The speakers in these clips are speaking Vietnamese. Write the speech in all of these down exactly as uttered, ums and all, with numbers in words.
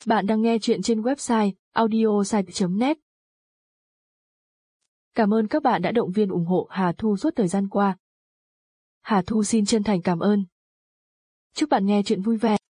Bạn đang nghe chuyện trên website audiosite chấm net. Cảm ơn các bạn đã động viên ủng hộ Hà Thu suốt thời gian qua. Hà Thu xin chân thành cảm ơn. Chúc bạn nghe chuyện vui vẻ.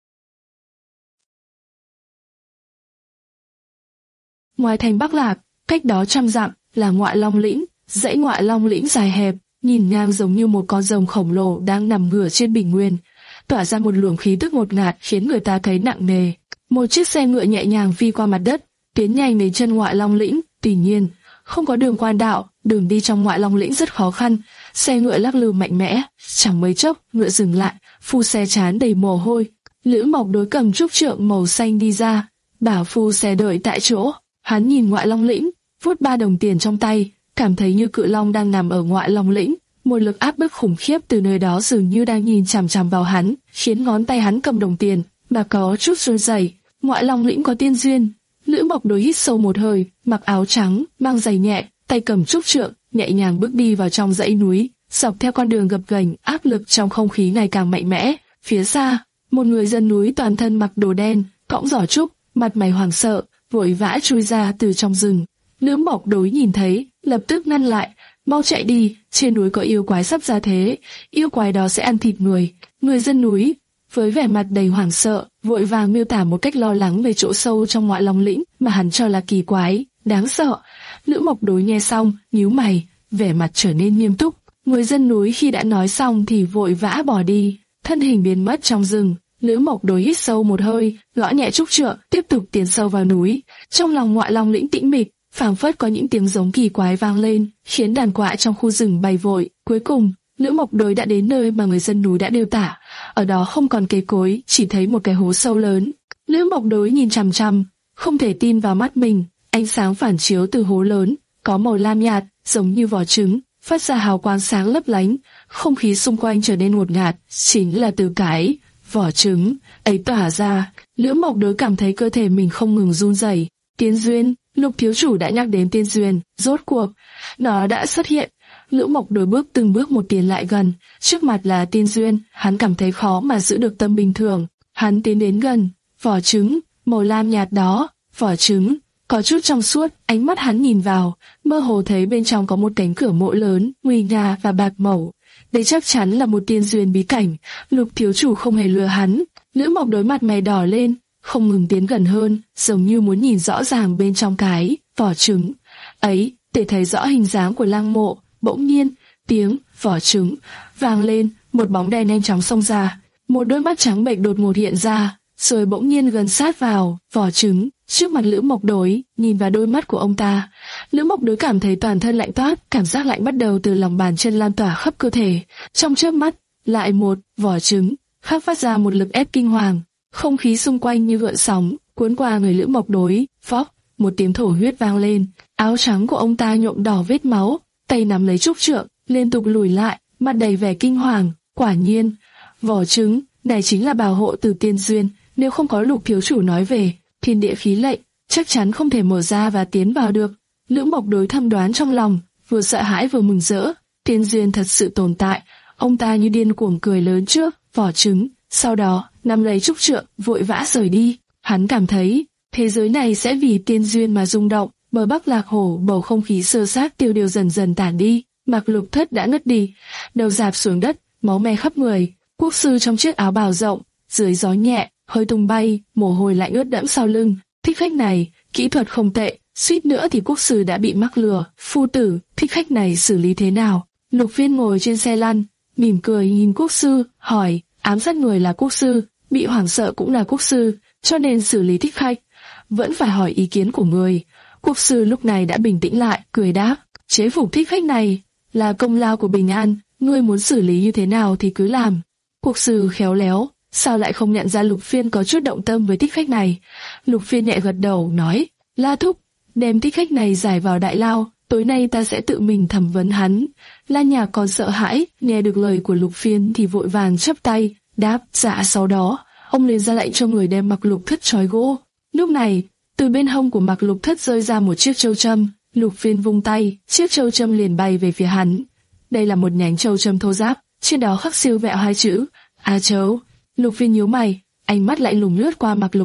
Ngoài thành Bắc Lạc, cách đó trăm dặm là Ngoại Long Lĩnh. Dãy Ngoại Long Lĩnh dài hẹp, nhìn ngang giống như một con rồng khổng lồ đang nằm ngửa trên bình nguyên, tỏa ra một luồng khí tức ngột ngạt khiến người ta thấy nặng nề. Một chiếc xe ngựa nhẹ nhàng phi qua mặt đất, tiến nhanh đến chân Ngoại Long Lĩnh. Tuy nhiên, không có đường quan đạo, đường đi trong Ngoại Long Lĩnh rất khó khăn. Xe ngựa lắc lư mạnh mẽ, chẳng mấy chốc ngựa dừng lại, phu xe trán đầy mồ hôi. Lữ Mộc Đối cầm trúc trượng màu xanh đi ra, bảo phu xe đợi tại chỗ. Hắn nhìn Ngoại Long Lĩnh, vuốt ba đồng tiền trong tay, cảm thấy như cự long đang nằm ở Ngoại Long Lĩnh. Một lực áp bức khủng khiếp từ nơi đó dường như đang nhìn chằm chằm vào hắn, khiến ngón tay hắn cầm đồng tiền mà có chút run rẩy. Ngoại Long Lĩnh có tiên duyên. Lữ Mộc Đối hít sâu một hơi, mặc áo trắng, mang giày nhẹ, tay cầm trúc trượng, nhẹ nhàng bước đi vào trong dãy núi, dọc theo con đường gập ghềnh, áp lực trong không khí ngày càng mạnh mẽ. Phía xa, một người dân núi toàn thân mặc đồ đen, cõng giỏ trúc, mặt mày hoảng sợ, vội vã chui ra từ trong rừng. Lữ Mộc Đối nhìn thấy, lập tức ngăn lại, mau chạy đi, trên núi có yêu quái sắp ra thế, yêu quái đó sẽ ăn thịt người. Người dân núi với vẻ mặt đầy hoảng sợ, vội vàng miêu tả một cách lo lắng về chỗ sâu trong Ngoại Long Lĩnh mà hắn cho là kỳ quái, đáng sợ. Lữ Mộc Đối nghe xong, nhíu mày, vẻ mặt trở nên nghiêm túc. Người dân núi khi đã nói xong thì vội vã bỏ đi, thân hình biến mất trong rừng. Lữ Mộc Đối hít sâu một hơi, gõ nhẹ trúc trượng, tiếp tục tiến sâu vào núi. Trong lòng Ngoại Long Lĩnh tĩnh mịch, phảng phất có những tiếng giống kỳ quái vang lên, khiến đàn quạ trong khu rừng bay vội. Cuối cùng, Lữ Mộc Đối đã đến nơi mà người dân núi đã miêu tả. Ở đó không còn cây cối, chỉ thấy một cái hố sâu lớn. Lữ Mộc Đối nhìn chằm chằm, không thể tin vào mắt mình. Ánh sáng phản chiếu từ hố lớn, có màu lam nhạt, giống như vỏ trứng, phát ra hào quang sáng lấp lánh. Không khí xung quanh trở nên ngột ngạt, chính là từ cái vỏ trứng ấy tỏa ra. Lữ Mộc Đối cảm thấy cơ thể mình không ngừng run rẩy. Tiên duyên, Lục thiếu chủ đã nhắc đến tiên duyên, rốt cuộc nó đã xuất hiện. Lữ Mộc Đối bước từng bước một tiến lại gần, trước mặt là tiên duyên, hắn cảm thấy khó mà giữ được tâm bình thường. Hắn tiến đến gần, vỏ trứng màu lam nhạt đó, vỏ trứng có chút trong suốt, ánh mắt hắn nhìn vào, mơ hồ thấy bên trong có một cánh cửa mộ lớn, nguy nga và bạc màu. Đây chắc chắn là một tiên duyên bí cảnh, Lục thiếu chủ không hề lừa hắn. Lữ Mộc Đối mặt mày đỏ lên, không ngừng tiến gần hơn, giống như muốn nhìn rõ ràng bên trong cái vỏ trứng ấy, để thấy rõ hình dáng của lăng mộ. Bỗng nhiên, tiếng vỏ trứng vang lên, một bóng đen nhanh chóng xông ra, một đôi mắt trắng bệch đột ngột hiện ra, rồi bỗng nhiên gần sát vào vỏ trứng. Trước mặt Lữ Mộc Đối, nhìn vào đôi mắt của ông ta, Lữ Mộc Đối cảm thấy toàn thân lạnh toát, cảm giác lạnh bắt đầu từ lòng bàn chân lan tỏa khắp cơ thể. Trong chớp mắt, lại một vỏ trứng khác phát ra một lực ép kinh hoàng. Không khí xung quanh như gợn sóng, cuốn qua người Lữ Mộc Đối. Phốc, một tiếng thổ huyết vang lên, áo trắng của ông ta nhuộm đỏ vết máu, tay nắm lấy trúc trượng, liên tục lùi lại, mặt đầy vẻ kinh hoàng. Quả nhiên, vỏ trứng này chính là bảo hộ từ tiên duyên, nếu không có Lục thiếu chủ nói về thiên địa khí lệnh, chắc chắn không thể mở ra và tiến vào được. Lữ Mộc Đối thầm đoán trong lòng, vừa sợ hãi vừa mừng rỡ. Tiên duyên thật sự tồn tại. Ông ta như điên cuồng cười lớn trước vỏ trứng, sau đó nắm lấy trúc trượng, vội vã rời đi. Hắn cảm thấy thế giới này sẽ vì tiên duyên mà rung động. Bờ Bắc Lạc Hồ, bầu không khí sơ sát tiêu điều dần dần tản đi. Mạc Lục Thất đã ngất đi, đầu rạp xuống đất, máu me khắp người. Quốc sư trong chiếc áo bào rộng, dưới gió nhẹ, hơi tung bay, mồ hôi lạnh ướt đẫm sau lưng. Thích khách này, kỹ thuật không tệ, suýt nữa thì quốc sư đã bị mắc lừa. Phu tử, thích khách này xử lý thế nào? Lục Viên ngồi trên xe lăn, mỉm cười nhìn quốc sư, hỏi. Ám sát người là quốc sư, bị hoảng sợ cũng là quốc sư, cho nên xử lý thích khách vẫn phải hỏi ý kiến của người. Quốc sư lúc này đã bình tĩnh lại, cười đáp, chế phục thích khách này là công lao của Bình An, ngươi muốn xử lý như thế nào thì cứ làm. Quốc sư khéo léo, sao lại không nhận ra Lục Phiên có chút động tâm với thích khách này? Lục Phiên nhẹ gật đầu, nói, La thúc, đem thích khách này giải vào đại lao, tối nay ta sẽ tự mình thẩm vấn hắn. La Nhạc còn sợ hãi, nghe được lời của Lục Phiên thì vội vàng chắp tay, đáp, dạ. Sau đó, ông liền ra lệnh cho người đem Mạc Lục Thất trói gô. Lúc này, từ bên hông của Mạc Lục Thất rơi ra một chiếc châu châm. Lục Phiên vung tay, chiếc châu châm liền bay về phía hắn. Đây là một nhánh châu châm thô ráp, trên đó khắc siêu vẹo hai chữ A Châu. Lục Phiên nhíu mày, ánh mắt lạnh lùng lướt qua Mạc Lục Thất,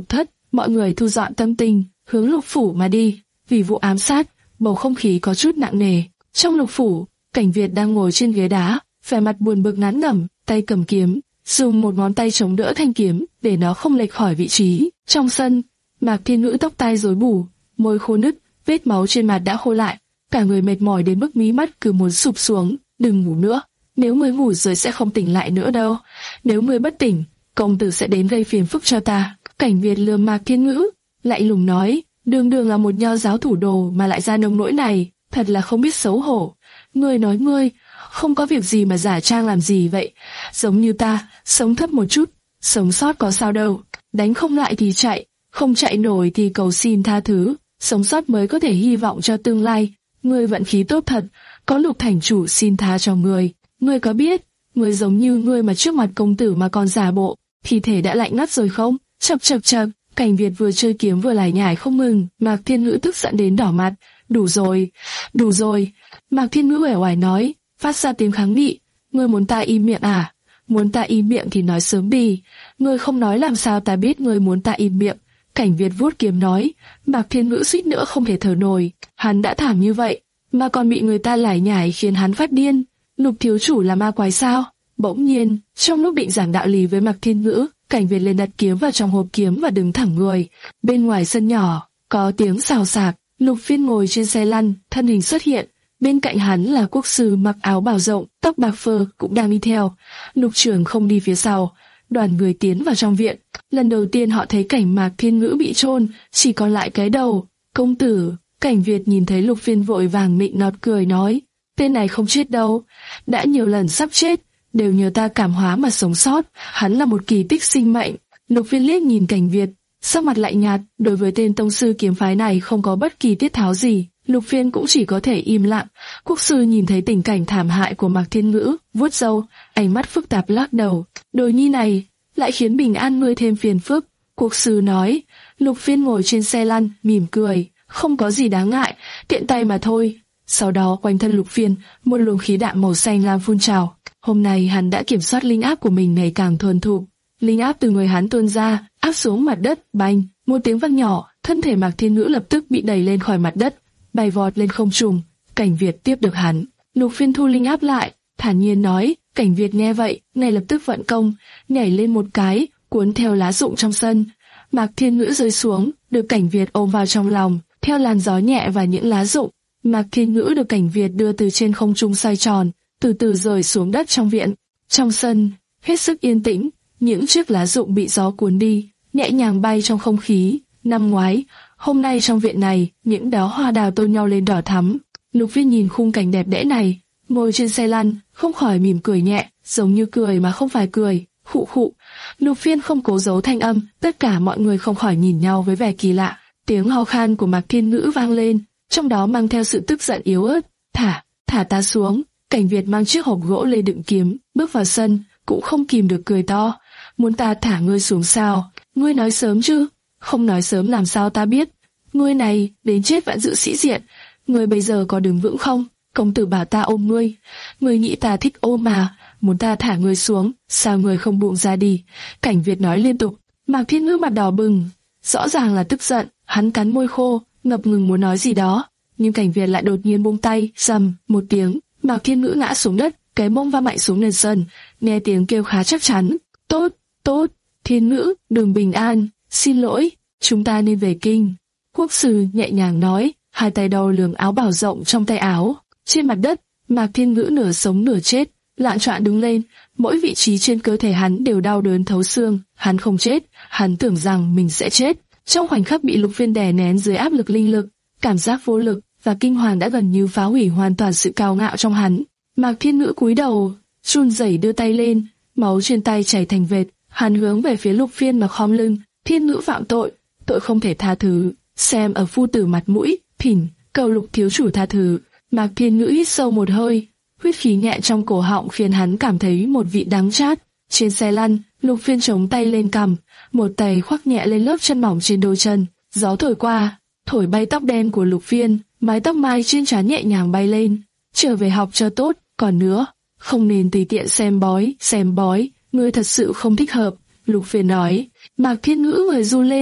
mọi người thu dọn tâm tình, hướng Lục phủ mà đi. Vì vụ ám sát, bầu không khí có chút nặng nề. Trong Lục phủ, Cảnh Việt đang ngồi trên ghế đá, vẻ mặt buồn bực ngán ngẩm, tay cầm kiếm, dùng một ngón tay chống đỡ thanh kiếm để nó không lệch khỏi vị trí. Trong sân, Mạc Thiên Ngữ tóc tai rối bù, môi khô nứt, vết máu trên mặt đã khô lại, cả người mệt mỏi đến mức mí mắt cứ muốn sụp xuống. Đừng ngủ nữa, nếu ngươi ngủ rồi sẽ không tỉnh lại nữa đâu. Nếu ngươi bất tỉnh, công tử sẽ đến gây phiền phức cho ta. Cảnh Việt lườm Mạc Thiên Ngữ, lạnh lùng nói, đường đường là một nho giáo thủ đồ mà lại ra nông nỗi này, thật là không biết xấu hổ. Ngươi nói ngươi, không có việc gì mà giả trang làm gì vậy? Giống như ta, sống thấp một chút, sống sót có sao đâu. Đánh không lại thì chạy, không chạy nổi thì cầu xin tha thứ. Sống sót mới có thể hy vọng cho tương lai. Ngươi vận khí tốt thật, có Lục thành chủ xin tha cho ngươi. Ngươi có biết, ngươi giống như ngươi mà trước mặt công tử mà còn giả bộ, thi thể đã lạnh ngắt rồi không? Chập chập chập, Cảnh Việt vừa chơi kiếm vừa lải nhải không ngừng. Mạc Thiên Ngữ tức giận đến đỏ mặt. Đủ rồi, đủ rồi. Mạc Thiên Ngữ uể oải nói, phát ra tiếng kháng nghị. Ngươi muốn ta im miệng à? Muốn ta im miệng thì nói sớm đi. Ngươi không nói làm sao ta biết ngươi muốn ta im miệng? Cảnh Việt vuốt kiếm nói. Mạc Thiên Ngữ suýt nữa không thể thở nổi. Hắn đã thảm như vậy, mà còn bị người ta lải nhải khiến hắn phát điên. Lục thiếu chủ là ma quái sao? Bỗng nhiên, trong lúc định giảng đạo lý với Mạc Thiên Ngữ, Cảnh Việt liền đặt kiếm vào trong hộp kiếm và đứng thẳng người. Bên ngoài sân nhỏ, có tiếng xào xạc. Lục Phiên ngồi trên xe lăn, thân hình xuất hiện. Bên cạnh hắn là quốc sư mặc áo bào rộng, tóc bạc phơ cũng đang đi theo. Lục trưởng không đi phía sau. Đoàn người tiến vào trong viện. Lần đầu tiên họ thấy cảnh Mạc Thiên Ngữ bị chôn, chỉ còn lại cái đầu. Công tử. Cảnh Việt nhìn thấy Lục Phiên vội vàng nịnh nọt cười nói, tên này không chết đâu, đã nhiều lần sắp chết, đều nhờ ta cảm hóa mà sống sót, hắn là một kỳ tích sinh mệnh. Lục Phiên liếc nhìn Cảnh Việt, sắc mặt lạnh nhạt, đối với tên tông sư kiếm phái này không có bất kỳ tiết tháo gì. Lục Phiên cũng chỉ có thể im lặng. Quốc sư nhìn thấy tình cảnh thảm hại của Mạc Thiên Ngữ, vuốt râu, ánh mắt phức tạp lắc đầu. Đồ nhi này lại khiến bình an ngươi thêm phiền phức. Quốc sư nói. Lục Phiên ngồi trên xe lăn, mỉm cười, không có gì đáng ngại, tiện tay mà thôi. Sau đó quanh thân Lục Phiên, một luồng khí đạm màu xanh lam phun trào. Hôm nay hắn đã kiểm soát linh áp của mình ngày càng thuần thục. Linh áp từ người hắn tuôn ra, áp xuống mặt đất, bành, một tiếng vang nhỏ, thân thể Mạc Thiên Ngữ lập tức bị đẩy lên khỏi mặt đất, bay vọt lên không trung. Cảnh Việt tiếp được hắn. Lục Phiên thu linh áp lại, thản nhiên nói. Cảnh Việt nghe vậy, ngay lập tức vận công, nhảy lên một cái, cuốn theo lá rụng trong sân. Mạc Thiên Ngữ rơi xuống, được Cảnh Việt ôm vào trong lòng, theo làn gió nhẹ và những lá rụng. Mạc Thiên Ngữ được Cảnh Việt đưa từ trên không trung xoay tròn, từ từ rơi xuống đất trong viện. Trong sân, hết sức yên tĩnh, những chiếc lá rụng bị gió cuốn đi, nhẹ nhàng bay trong không khí. Năm ngoái, hôm nay trong viện này, những đóa hoa đào tôn nhau lên đỏ thắm. Lục Phiên nhìn khung cảnh đẹp đẽ này, ngồi trên xe lăn, không khỏi mỉm cười nhẹ, giống như cười mà không phải cười. Khụ khụ. Lục Phiên không cố giấu thanh âm, tất cả mọi người không khỏi nhìn nhau với vẻ kỳ lạ. Tiếng ho khan của Mạc Thiên Ngữ vang lên, trong đó mang theo sự tức giận yếu ớt. Thả, thả ta xuống. Cảnh Việt mang chiếc hộp gỗ lên đựng kiếm, bước vào sân, cũng không kìm được cười to. Muốn ta thả ngươi xuống sao? Ngươi nói sớm chứ? Không nói sớm làm sao ta biết? Ngươi này, đến chết vẫn giữ sĩ diện. Ngươi bây giờ có đứng vững không? Công tử bảo ta ôm ngươi. Ngươi nghĩ ta thích ôm mà, muốn ta thả ngươi xuống, sao ngươi không buông ra đi? Cảnh Việt nói liên tục. Mạc Thiên Ngữ mặt đỏ bừng, rõ ràng là tức giận, hắn cắn môi khô, ngập ngừng muốn nói gì đó, nhưng Cảnh Việt lại đột nhiên buông tay, rầm một tiếng, Mạc Thiên Ngữ ngã xuống đất, cái mông va mạnh xuống nền sân, nghe tiếng kêu khá chắc chắn. Tốt, tốt, Thiên Ngữ, đường bình an, xin lỗi, chúng ta nên về kinh. Quốc sư nhẹ nhàng nói, hai tay đầu lường áo bào rộng trong tay áo. Trên mặt đất, Mạc Thiên Ngữ nửa sống nửa chết, loạn choạng đứng lên, mỗi vị trí trên cơ thể hắn đều đau đớn thấu xương. Hắn không chết, hắn tưởng rằng mình sẽ chết. Trong khoảnh khắc bị Lục Phiên đè nén dưới áp lực linh lực, cảm giác vô lực và kinh hoàng đã gần như phá hủy hoàn toàn sự cao ngạo trong hắn. Mạc Thiên Ngữ cúi đầu, run rẩy đưa tay lên, máu trên tay chảy thành vệt. Hắn hướng về phía Lục Phiên mà khom lưng. Thiên Ngữ phạm tội, tội không thể tha thứ. Xem ở phu tử mặt mũi, thỉnh cầu Lục thiếu chủ tha thứ. Mạc Thiên Ngữ hít sâu một hơi, huyết khí nhẹ trong cổ họng khiến hắn cảm thấy một vị đắng chát. Trên xe lăn, Lục Phiên chống tay lên cằm, một tay khoác nhẹ lên lớp chân mỏng trên đôi chân. Gió thổi qua, thổi bay tóc đen của Lục Phiên, mái tóc mai trên trán nhẹ nhàng bay lên. Trở về học cho tốt, còn nữa, không nên tùy tiện xem bói, xem bói, ngươi thật sự không thích hợp. Lục Phiên nói. Mạc Thiên Ngữ người run lên,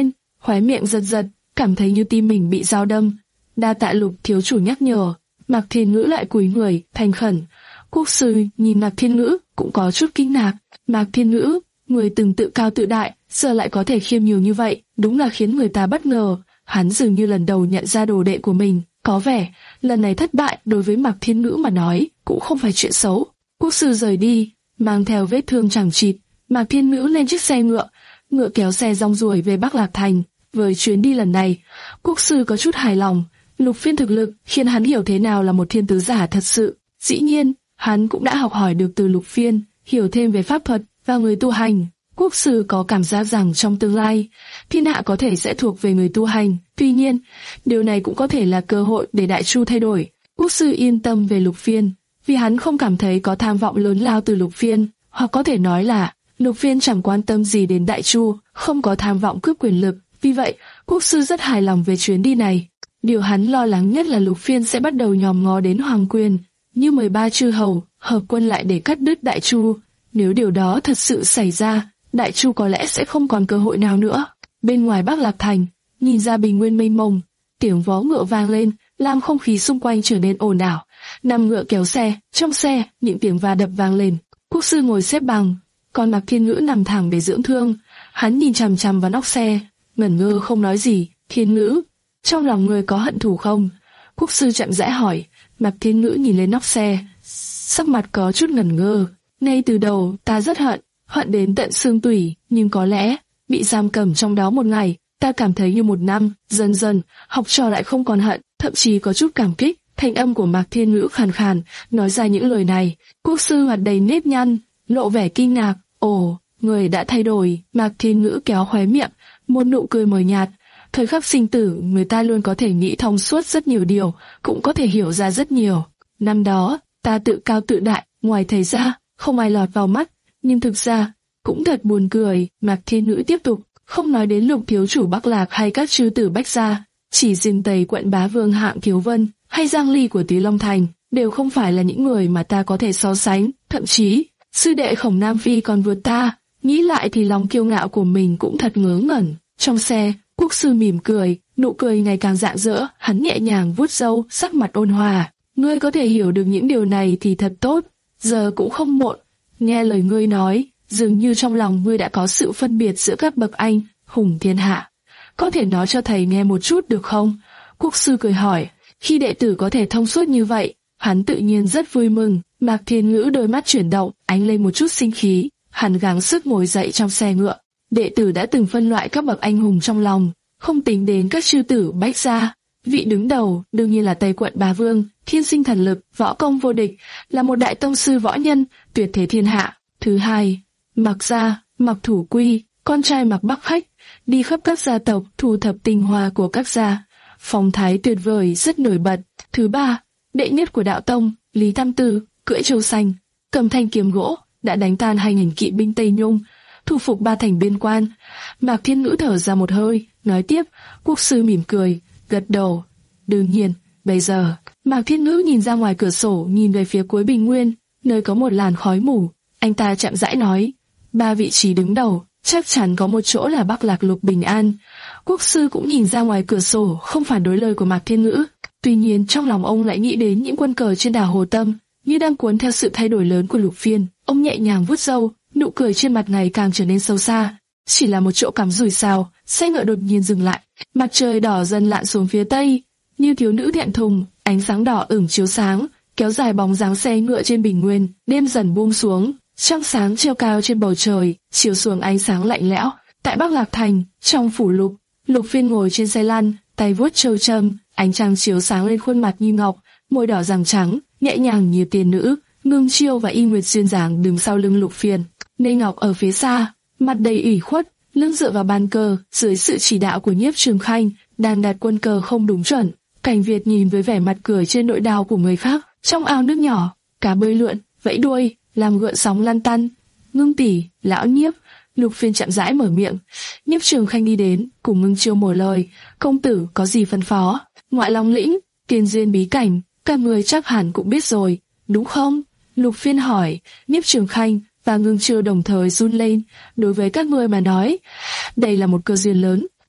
khóe miệng giật giật, cảm thấy như tim mình bị dao đâm. Đa tạ Lục thiếu chủ nhắc nhở. Mạc Thiên Ngữ lại cúi người, thành khẩn. Quốc sư nhìn Mạc Thiên Ngữ cũng có chút kinh ngạc. Mạc Thiên Ngữ, người từng tự cao tự đại, giờ lại có thể khiêm nhường như vậy, đúng là khiến người ta bất ngờ. Hắn dường như lần đầu nhận ra đồ đệ của mình, có vẻ lần này thất bại đối với Mạc Thiên Ngữ mà nói cũng không phải chuyện xấu. Quốc sư rời đi, mang theo vết thương chẳng chịt. Mạc Thiên Ngữ lên chiếc xe ngựa, ngựa kéo xe rong ruổi về Bắc Lạc Thành. Với chuyến đi lần này, quốc sư có chút hài lòng. Lục Phiên thực lực khiến hắn hiểu thế nào là một thiên tứ giả thật sự. Dĩ nhiên, hắn cũng đã học hỏi được từ Lục Phiên, hiểu thêm về pháp thuật và người tu hành. Quốc sư có cảm giác rằng trong tương lai, thiên hạ có thể sẽ thuộc về người tu hành. Tuy nhiên, điều này cũng có thể là cơ hội để Đại Chu thay đổi. Quốc sư yên tâm về Lục Phiên, vì hắn không cảm thấy có tham vọng lớn lao từ Lục Phiên, hoặc có thể nói là Lục Phiên chẳng quan tâm gì đến Đại Chu, không có tham vọng cướp quyền lực. Vì vậy, quốc sư rất hài lòng về chuyến đi này. Điều hắn lo lắng nhất là Lục Phiên sẽ bắt đầu nhòm ngó đến hoàng quyền, như mười ba chư hầu hợp quân lại để cắt đứt Đại Chu. Nếu điều đó thật sự xảy ra, Đại Chu có lẽ sẽ không còn cơ hội nào nữa. Bên ngoài Bắc Lạc Thành, nhìn ra bình nguyên mênh mông, tiếng vó ngựa vang lên, làm không khí xung quanh trở nên ồn ào. Nằm ngựa kéo xe, trong xe, những tiếng va đập vang lên. Quốc sư ngồi xếp bằng, còn Mạc Thiên Ngữ nằm thẳng để dưỡng thương. Hắn nhìn chằm chằm vào nóc xe, ngẩn ngơ không nói gì. Thiên Ngữ, trong lòng người có hận thù không? Quốc sư chậm rãi hỏi. Mạc Thiên Ngữ nhìn lên nóc xe, sắc mặt có chút ngẩn ngơ. Ngay từ đầu ta rất hận, hận đến tận xương tủy, nhưng có lẽ bị giam cầm trong đó một ngày, ta cảm thấy như một năm. Dần dần, học trò lại không còn hận, thậm chí có chút cảm kích. Thanh âm của Mạc Thiên Ngữ khàn khàn, nói ra những lời này. Quốc sư mặt đầy nếp nhăn, lộ vẻ kinh ngạc. Ồ, người đã thay đổi. Mạc Thiên Ngữ kéo khóe miệng, một nụ cười mờ nhạt. Thời khắc sinh tử, người ta luôn có thể nghĩ thông suốt rất nhiều điều, cũng có thể hiểu ra rất nhiều. Năm đó, ta tự cao tự đại, ngoài thầy ra, không ai lọt vào mắt, nhưng thực ra, cũng thật buồn cười. Mạc Thiên Ngữ tiếp tục, không nói đến Lục thiếu chủ Bắc Lạc hay các chư tử Bách gia, chỉ riêng Tây quận bá vương Hạng Kiếu Vân hay Giang Ly của Tý Long Thành, đều không phải là những người mà ta có thể so sánh. Thậm chí, sư đệ Khổng Nam Phi còn vượt ta. Nghĩ lại thì lòng kiêu ngạo của mình cũng thật ngớ ngẩn. Trong xe, quốc sư mỉm cười, nụ cười ngày càng rạng rỡ. Hắn nhẹ nhàng vuốt râu, sắc mặt ôn hòa. Ngươi có thể hiểu được những điều này thì thật tốt. Giờ cũng không muộn. Nghe lời ngươi nói, dường như trong lòng ngươi đã có sự phân biệt giữa các bậc anh hùng thiên hạ. Có thể nói cho thầy nghe một chút được không? Quốc sư cười hỏi. Khi đệ tử có thể thông suốt như vậy, hắn tự nhiên rất vui mừng. Mạc Thiên Ngữ đôi mắt chuyển động, ánh lên một chút sinh khí. Hắn gắng sức ngồi dậy trong xe ngựa. Đệ tử đã từng phân loại các bậc anh hùng trong lòng, không tính đến các chư tử Bách gia. Vị đứng đầu đương nhiên là Tây quận bá vương, thiên sinh thần lực, võ công vô địch, là một đại tông sư võ nhân, tuyệt thế thiên hạ. Thứ hai, Mạc gia, Mạc Thủ Quy, con trai Mạc Bắc Khách, đi khắp các gia tộc thu thập tinh hoa của các gia, phong thái tuyệt vời rất nổi bật. Thứ ba, đệ nhất của đạo tông, Lý Tam Tư, cưỡi trâu xanh, cầm thanh kiếm gỗ, đã đánh tan hai nghìn kỵ binh Tây Nhung, thu phục ba thành biên quan. Mạc Thiên Ngữ thở ra một hơi, nói tiếp. Quốc sư mỉm cười, gật đầu. Đương nhiên, bây giờ. Mạc Thiên Ngữ nhìn ra ngoài cửa sổ, nhìn về phía cuối bình nguyên, nơi có một làn khói mù. Anh ta chậm rãi nói, ba vị trí đứng đầu, chắc chắn có một chỗ là Bắc Lạc Lục Bình An. Quốc sư cũng nhìn ra ngoài cửa sổ, không phản đối lời của Mạc Thiên Ngữ. Tuy nhiên trong lòng ông lại nghĩ đến những quân cờ trên đảo Hồ Tâm, như đang cuốn theo sự thay đổi lớn của Lục Phiên. Ông nhẹ nhàng vuốt râu, nụ cười trên mặt ngày càng trở nên sâu xa. Chỉ là một chỗ cắm rủi sao, xe ngựa đột nhiên dừng lại. Mặt trời đỏ dần lặn xuống phía tây, như thiếu nữ thẹn thùng, ánh sáng đỏ ửng chiếu sáng, kéo dài bóng dáng xe ngựa trên bình nguyên. Đêm dần buông xuống, trăng sáng treo cao trên bầu trời, chiếu xuống ánh sáng lạnh lẽo. Tại Bắc Lạc Thành, trong phủ Lục, Lục Phiên ngồi trên xe lăn, tay vuốt châu châm, ánh trăng chiếu sáng lên khuôn mặt như ngọc, môi đỏ ràng trắng, nhẹ nhàng như tiên nữ. Ngưng Chiêu và Y Nguyệt duyên dáng đứng sau lưng Lục Phiên. Nê Ngọc ở phía xa, mặt đầy ủy khuất, lưng dựa vào bàn cờ, dưới sự chỉ đạo của Nhiếp Trường Khanh, đang đặt quân cờ không đúng chuẩn. Cảnh Việt nhìn với vẻ mặt cười trên nỗi đau của người khác. Trong ao nước nhỏ, cá bơi lượn, vẫy đuôi, làm gợn sóng lăn tăn. Ngưng tỷ, lão Nhiếp. Lục Phiên chậm rãi mở miệng. Nhiếp Trường Khanh đi đến, cùng Ngưng Chiêu mở lời. Công tử có gì phân phó? Ngoại Long lĩnh, tiền duyên bí cảnh, các người chắc hẳn cũng biết rồi, đúng không? Lục Phiên hỏi. Nhiếp Trường Khanh và Ngưng Chiêu đồng thời run lên. Đối với các ngươi mà nói, đây là một cơ duyên lớn.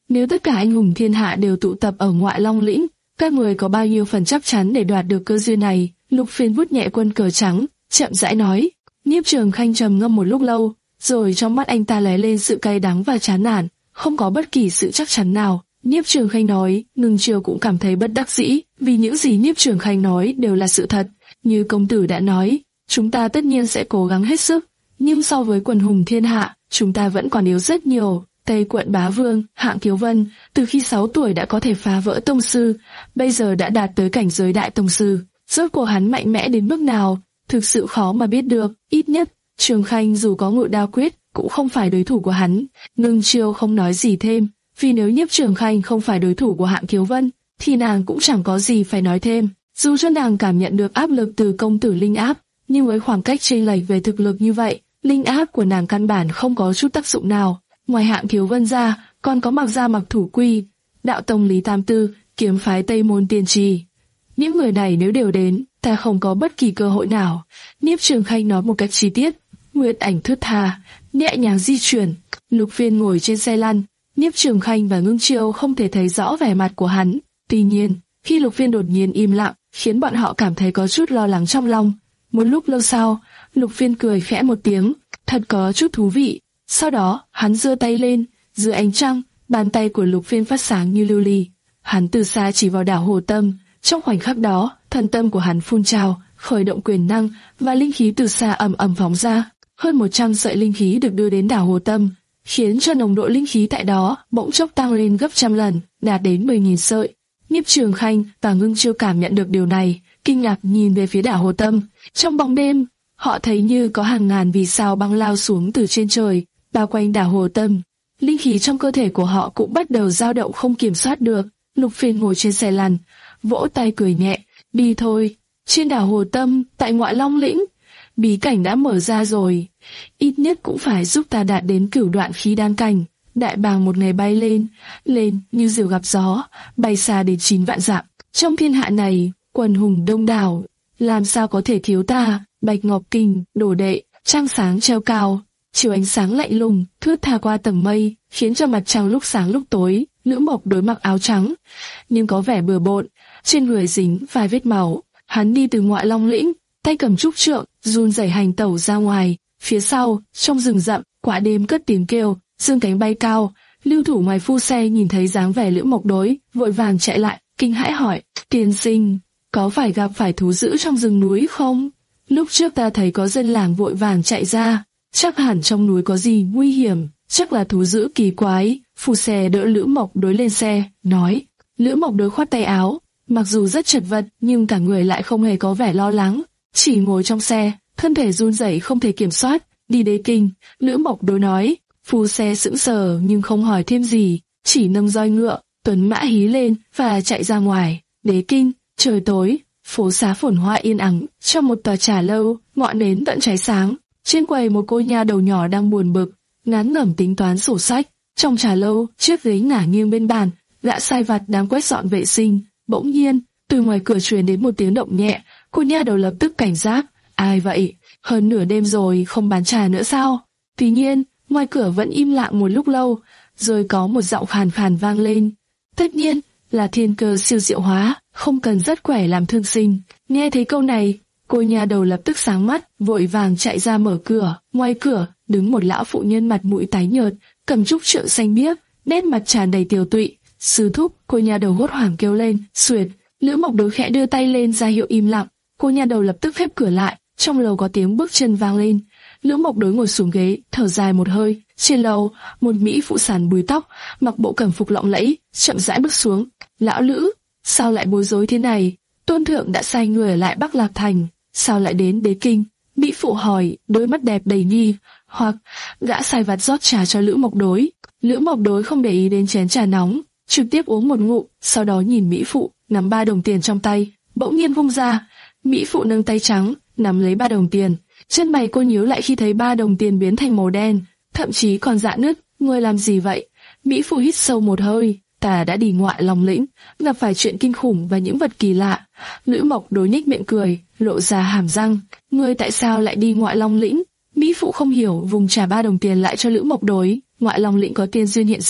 Nếu tất cả anh hùng thiên hạ đều tụ tập ở ngoại long lĩnh, các người có bao nhiêu phần chắc chắn để đoạt được cơ duyên này? Lục Phiên vuốt nhẹ quân cờ trắng, chậm rãi nói. Nhiếp Trường Khanh trầm ngâm một lúc lâu, rồi trong mắt anh ta lóe lên sự cay đắng và chán nản, không có bất kỳ sự chắc chắn nào. Nhiếp Trường Khanh nói, Ngưng Chiêu cũng cảm thấy bất đắc dĩ, vì những gì Nhiếp Trường Khanh nói đều là sự thật. Như công tử đã nói, chúng ta tất nhiên sẽ cố gắng hết sức, nhưng so với quần hùng thiên hạ, chúng ta vẫn còn yếu rất nhiều. Tây Quận Bá Vương, Hạng Kiếu Vân, từ khi sáu tuổi đã có thể phá vỡ tông sư, bây giờ đã đạt tới cảnh giới đại tông sư. Rốt cuộc hắn mạnh mẽ đến mức nào, thực sự khó mà biết được. Ít nhất, Trường Khanh dù có ngự đao quyết, cũng không phải đối thủ của hắn. Ngưng Chiêu không nói gì thêm, vì nếu Nhiếp Trường Khanh không phải đối thủ của Hạng Kiếu Vân, thì nàng cũng chẳng có gì phải nói thêm. Dù cho nàng cảm nhận được áp lực từ công tử linh áp, nhưng với khoảng cách chênh lệch về thực lực như vậy, linh áp của nàng căn bản không có chút tác dụng nào. Ngoài Hạng Kiếu Vân ra, còn có Mặc Gia Mặc Thủ Quy, Đạo Tông Lý Tam Tư, Kiếm Phái Tây Môn Tiên Trì. Những người này nếu đều đến, ta không có bất kỳ cơ hội nào. Nhiếp Trường Khanh nói một cách chi tiết. Nguyệt ảnh thướt tha, nhẹ nhàng di chuyển. Lục Phiên ngồi trên xe lăn. Nhiếp Trường Khanh và Ngưng Chiêu không thể thấy rõ vẻ mặt của hắn. Tuy nhiên, khi Lục Phiên đột nhiên im lặng, khiến bọn họ cảm thấy có chút lo lắng trong lòng. Một lúc lâu sau, Lục Phiên cười khẽ một tiếng, thật có chút thú vị. Sau đó, hắn giơ tay lên, dưới ánh trăng, bàn tay của Lục Phiên phát sáng như lưu ly. Hắn từ xa chỉ vào đảo Hồ Tâm. Trong khoảnh khắc đó, thần tâm của hắn phun trào, khởi động quyền năng và linh khí từ xa ầm ầm phóng ra. Hơn một trăm sợi linh khí được đưa đến đảo Hồ Tâm, khiến cho nồng độ linh khí tại đó bỗng chốc tăng lên gấp trăm lần, đạt đến mười nghìn sợi. Nhiếp Trường Khanh và Ngưng Chiêu cảm nhận được điều này, kinh ngạc nhìn về phía đảo Hồ Tâm. Trong bóng đêm, họ thấy như có hàng ngàn vì sao băng lao xuống từ trên trời, bao quanh đảo Hồ Tâm. Linh khí trong cơ thể của họ cũng bắt đầu dao động không kiểm soát được. Lục Phiên ngồi trên xe lăn, vỗ tay cười nhẹ, đi thôi, trên đảo Hồ Tâm, tại ngoại long lĩnh, bí cảnh đã mở ra rồi, ít nhất cũng phải giúp ta đạt đến cửu đoạn khí đan cảnh. Đại bàng một ngày bay lên, lên như diều gặp gió, bay xa đến chín vạn dặm. Trong thiên hạ này, quần hùng đông đảo, làm sao có thể thiếu ta? Bạch Ngọc Kinh, Đồ Đệ, trăng sáng treo cao, chiếu ánh sáng lạnh lùng, thướt tha qua tầng mây, khiến cho mặt trăng lúc sáng lúc tối. Lữ Mộc Đối mặc áo trắng, nhưng có vẻ bừa bộn, trên người dính vài vết máu. Hắn đi từ ngoại long lĩnh, tay cầm trúc trượng, run rẩy hành tẩu ra ngoài. Phía sau, trong rừng rậm, quả đêm cất tiếng kêu, dương cánh bay cao. Lưu thủ ngoài phu xe nhìn thấy dáng vẻ Lữ Mộc Đối, vội vàng chạy lại, kinh hãi hỏi: tiên sinh, có phải gặp phải thú dữ trong rừng núi không? Lúc trước ta thấy có dân làng vội vàng chạy ra, chắc hẳn trong núi có gì nguy hiểm, chắc là thú dữ kỳ quái. Phu xe đỡ Lữ Mộc Đối lên xe, nói. Lữ Mộc Đối khoát tay áo, mặc dù rất chật vật nhưng cả người lại không hề có vẻ lo lắng, chỉ ngồi trong xe, thân thể run rẩy không thể kiểm soát. Đi Đế Kinh, Lữ Mộc Đối nói. Phu xe sững sờ nhưng không hỏi thêm gì, chỉ nâng roi ngựa, tuấn mã hí lên và chạy ra ngoài. Đế Kinh, trời tối, phố xá phồn hoa yên ắng. Trong một tòa trà lâu, ngọn nến vẫn cháy sáng. Trên quầy một cô nha đầu nhỏ đang buồn bực, ngán ngẩm tính toán sổ sách. Trong trà lâu, chiếc ghế ngả nghiêng bên bàn, gã sai vặt đang quét dọn vệ sinh. Bỗng nhiên, từ ngoài cửa truyền đến một tiếng động nhẹ. Cô nha đầu lập tức cảnh giác. Ai vậy? Hơn nửa đêm rồi không bán trà nữa sao? Tuy nhiên, ngoài cửa vẫn im lặng một lúc lâu, rồi có một giọng khàn khàn vang lên. Tất nhiên là thiên cơ siêu diệu hóa, không cần rất quẻ làm thương sinh. Nghe thấy câu này, cô nha đầu lập tức sáng mắt, vội vàng chạy ra mở cửa. Ngoài cửa đứng một lão phụ nhân mặt mũi tái nhợt, cầm trúc trượng xanh biếc, nét mặt tràn đầy tiều tụy. Sư thúc, cô nha đầu hốt hoảng kêu lên. Xuyệt. Lữ Mộc Đối khẽ đưa tay lên ra hiệu im lặng. Cô nha đầu lập tức khép cửa lại. Trong lầu có tiếng bước chân vang lên. Lữ Mộc Đối ngồi xuống ghế, thở dài một hơi. Trên lầu, một mỹ phụ sàn búi tóc, mặc bộ cẩm phục lộng lẫy, chậm rãi bước xuống. Lão Lữ, sao lại bối rối thế này? Tôn thượng đã sai người ở lại Bắc Lạc Thành, sao lại đến Đế Kinh? Mỹ phụ hỏi, đôi mắt đẹp đầy nghi hoặc. Gã sai vặt rót trà cho Lữ Mộc Đối. Lữ Mộc Đối không để ý đến chén trà nóng, trực tiếp uống một ngụm, sau đó nhìn mỹ phụ, nắm ba đồng tiền trong tay, bỗng nhiên vung ra. Mỹ phụ nâng tay trắng, nắm lấy ba đồng tiền. Chân mày cô nhíu lại khi thấy ba đồng tiền biến thành màu đen, thậm chí còn rạn nứt. Ngươi làm gì vậy? Mỹ phụ hít sâu một hơi. Ta đã đi ngoại long lĩnh, gặp phải chuyện kinh khủng và những vật kỳ lạ. Lữ Mộc Đối nhếch miệng cười, lộ ra hàm răng. Ngươi tại sao lại đi ngoại long lĩnh? Mỹ phụ không hiểu, vùng trả ba đồng tiền lại cho Lữ Mộc Đối. Ngoại long lĩnh có tiên duyên hiện ra,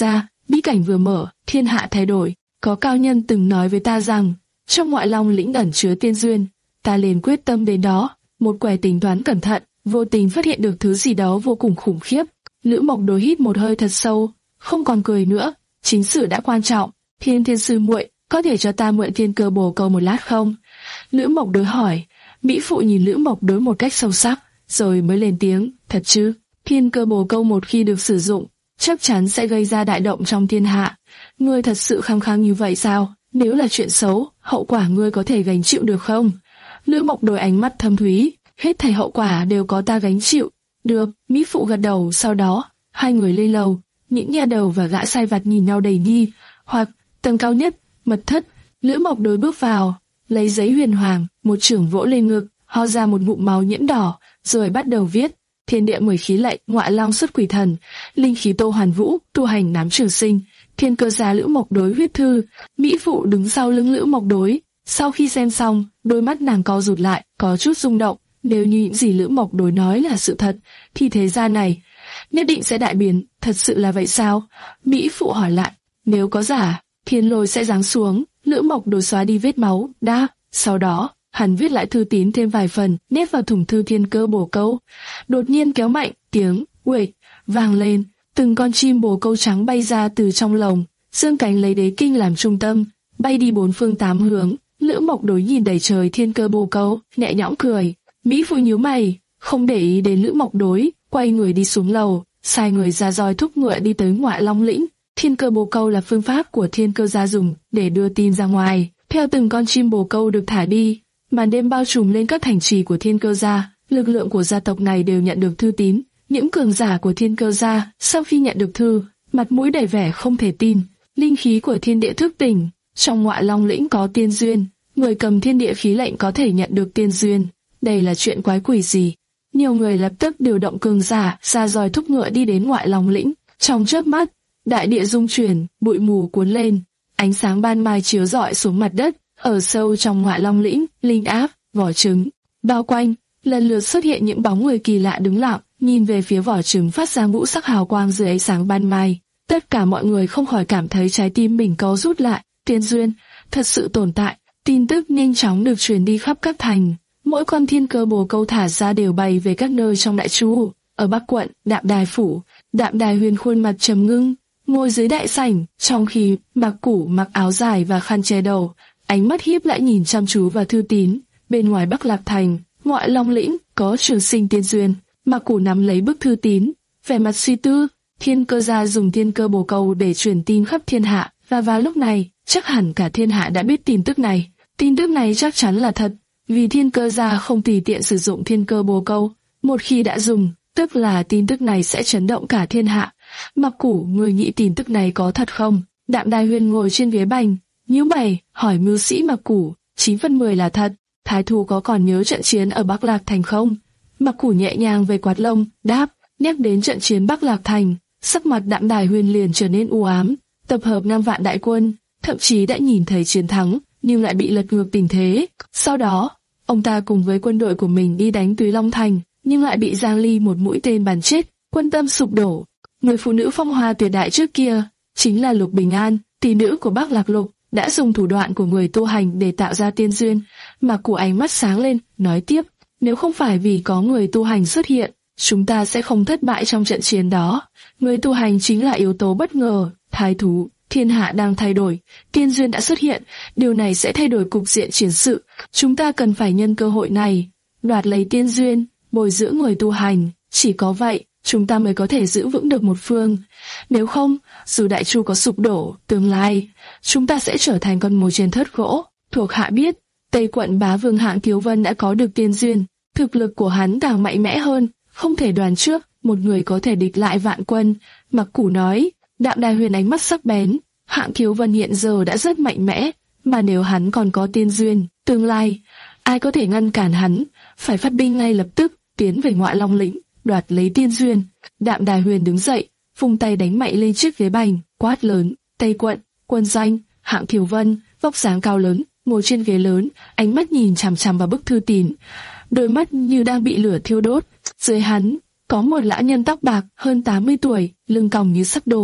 bí cảnh vừa mở, thiên hạ thay đổi. Có cao nhân từng nói với ta rằng, trong ngoại long lĩnh ẩn chứa tiên duyên. Ta liền quyết tâm đến đó, một quẻ tính toán cẩn thận, vô tình phát hiện được thứ gì đó vô cùng khủng khiếp. Lữ Mộc Đối hít một hơi thật sâu, không còn cười nữa. Chính sự đã quan trọng. Thiên Thiên sư muội, có thể cho ta mượn thiên cơ bồ câu một lát không? Lữ Mộc Đối hỏi. Mỹ phụ nhìn Lữ Mộc Đối một cách sâu sắc, rồi mới lên tiếng. Thật chứ? Thiên cơ bồ câu một khi được sử dụng, chắc chắn sẽ gây ra đại động trong thiên hạ. Ngươi thật sự khăng khăng như vậy sao? Nếu là chuyện xấu, hậu quả ngươi có thể gánh chịu được không? Lữ Mộc Đối ánh mắt thâm thúy. Hết thảy hậu quả đều có ta gánh chịu. Được, Mỹ phụ gật đầu. Sau đó, hai người lên lầu. Những nha đầu và gã sai vặt nhìn nhau đầy nghi hoặc. Tầng cao nhất, mật thất. Lữ Mộc Đối bước vào, lấy giấy huyền hoàng, một chưởng vỗ lên ngực, ho ra một ngụm máu nhiễm đỏ, rồi bắt đầu viết. Thiên địa mười khí lệnh, ngoại long xuất quỷ thần, linh khí tô hoàn vũ, tu hành nám trường sinh. Thiên cơ gia Lữ Mộc Đối viết thư. Mỹ phụ đứng sau lưng Lữ Mộc Đối. Sau khi xem xong, đôi mắt nàng co rụt lại, có chút rung động. Nếu như những gì Lữ Mộc Đối nói là sự thật, thì thế gian này nhất định sẽ đại biến. Thật sự là vậy sao? Mỹ phụ hỏi lại. Nếu có giả, thiên lôi sẽ giáng xuống. Lữ Mộc Đối xóa đi vết máu, đáp. Sau đó, hắn viết lại thư tín thêm vài phần, nếp vào thùng thư thiên cơ bồ câu. Đột nhiên kéo mạnh, tiếng uệch vang lên, từng con chim bồ câu trắng bay ra từ trong lồng, dương cánh lấy đế kinh làm trung tâm, bay đi bốn phương tám hướng. Lữ Mộc Đối nhìn đầy trời thiên cơ bồ câu, nhẹ nhõm cười. Mỹ phụ nhíu mày, không để ý đến Lữ Mộc Đối, quay người đi xuống lầu, sai người ra roi thúc ngựa đi tới ngoại long lĩnh. Thiên cơ bồ câu là phương pháp của thiên cơ gia dùng để đưa tin ra ngoài. Theo từng con chim bồ câu được thả đi, màn đêm bao trùm lên các thành trì của thiên cơ gia. Lực lượng của gia tộc này đều nhận được thư tín. Những cường giả của thiên cơ gia sau khi nhận được thư, mặt mũi đầy vẻ không thể tin. Linh khí của thiên địa thức tỉnh. Trong ngoại long lĩnh có tiên duyên, người cầm thiên địa khí lệnh có thể nhận được tiên duyên. Đây là chuyện quái quỷ gì? Nhiều người lập tức điều động cường giả ra roi thúc ngựa đi đến ngoại long lĩnh. Trong chớp mắt, đại địa rung chuyển, bụi mù cuốn lên, ánh sáng ban mai chiếu rọi xuống mặt đất. Ở sâu trong ngoại long lĩnh, linh áp, vỏ trứng bao quanh, lần lượt xuất hiện những bóng người kỳ lạ đứng lặng, nhìn về phía vỏ trứng phát ra ngũ sắc hào quang dưới ánh sáng ban mai. Tất cả mọi người không khỏi cảm thấy trái tim mình co rút lại. Tiên duyên thật sự tồn tại. Tin tức nhanh chóng được truyền đi khắp các thành. Mỗi con thiên cơ bồ câu thả ra đều bay về các nơi trong đại chu. Ở Bắc quận, Đạm Đài phủ, Đạm Đài Huyền khuôn mặt trầm ngưng, ngồi dưới đại sảnh, trong khi Mạc Củ mặc áo dài và khăn che đầu, ánh mắt hiếp lại nhìn chăm chú vào thư tín. Bên ngoài Bắc Lạc thành, ngoại long lĩnh có trường sinh tiên duyên. Mạc Củ nắm lấy bức thư tín, vẻ mặt suy tư. Thiên cơ gia dùng thiên cơ bồ câu để truyền tin khắp thiên hạ, và vào lúc này chắc hẳn cả thiên hạ đã biết tin tức này. Tin tức này chắc chắn là thật, vì thiên cơ gia không tùy tiện sử dụng thiên cơ bồ câu. Một khi đã dùng, tức là tin tức này sẽ chấn động cả thiên hạ. Mạc Củ, người nghĩ tin tức này có thật không? Đạm Đài Huyền ngồi trên ghế bành, nhíu mày, hỏi mưu sĩ Mạc Củ. Chín phần mười là thật. Thái thú có còn nhớ trận chiến ở Bắc Lạc thành không? Mạc Củ nhẹ nhàng về quạt lông, đáp. Nhắc đến trận chiến Bắc Lạc thành, sắc mặt Đạm Đài Huyền liền trở nên u ám. Tập hợp năm vạn đại quân, thậm chí đã nhìn thấy chiến thắng, nhưng lại bị lật ngược tình thế. Sau đó, ông ta cùng với quân đội của mình đi đánh Túy Long thành, nhưng lại bị Giang Ly một mũi tên bắn chết, quân tâm sụp đổ. Người phụ nữ phong hoa tuyệt đại trước kia, chính là Lục Bình An, tỷ nữ của Bắc Lạc Lục, đã dùng thủ đoạn của người tu hành để tạo ra tiên duyên. Mà Củ ánh mắt sáng lên, nói tiếp, nếu không phải vì có người tu hành xuất hiện, chúng ta sẽ không thất bại trong trận chiến đó. Người tu hành chính là yếu tố bất ngờ. Thái thú, thiên hạ đang thay đổi, tiên duyên đã xuất hiện, điều này sẽ thay đổi cục diện chiến sự. Chúng ta cần phải nhân cơ hội này, đoạt lấy tiên duyên, bồi dưỡng người tu hành. Chỉ có vậy, chúng ta mới có thể giữ vững được một phương. Nếu không, dù đại chu có sụp đổ, tương lai, chúng ta sẽ trở thành con mồi trên thớt gỗ. Thuộc hạ biết, Tây quận bá vương Hạng Thiếu Vân đã có được tiên duyên, thực lực của hắn càng mạnh mẽ hơn, không thể đoán trước, một người có thể địch lại vạn quân. Mạc Củ nói. Đạm Đài Huyền ánh mắt sắc bén. Hạng Thiếu Vân hiện giờ đã rất mạnh mẽ, mà nếu hắn còn có tiên duyên, tương lai, ai có thể ngăn cản hắn? Phải phát binh ngay lập tức, tiến về ngoại long lĩnh, đoạt lấy tiên duyên. Đạm Đài Huyền đứng dậy, vung tay đánh mạnh lên chiếc ghế bành, quát lớn. Tây quận, quân danh, Hạng Thiếu Vân, vóc dáng cao lớn, ngồi trên ghế lớn, ánh mắt nhìn chằm chằm vào bức thư tín, đôi mắt như đang bị lửa thiêu đốt. Dưới hắn có một lão nhân tóc bạc hơn tám mươi tuổi, lưng còng như sắp đổ,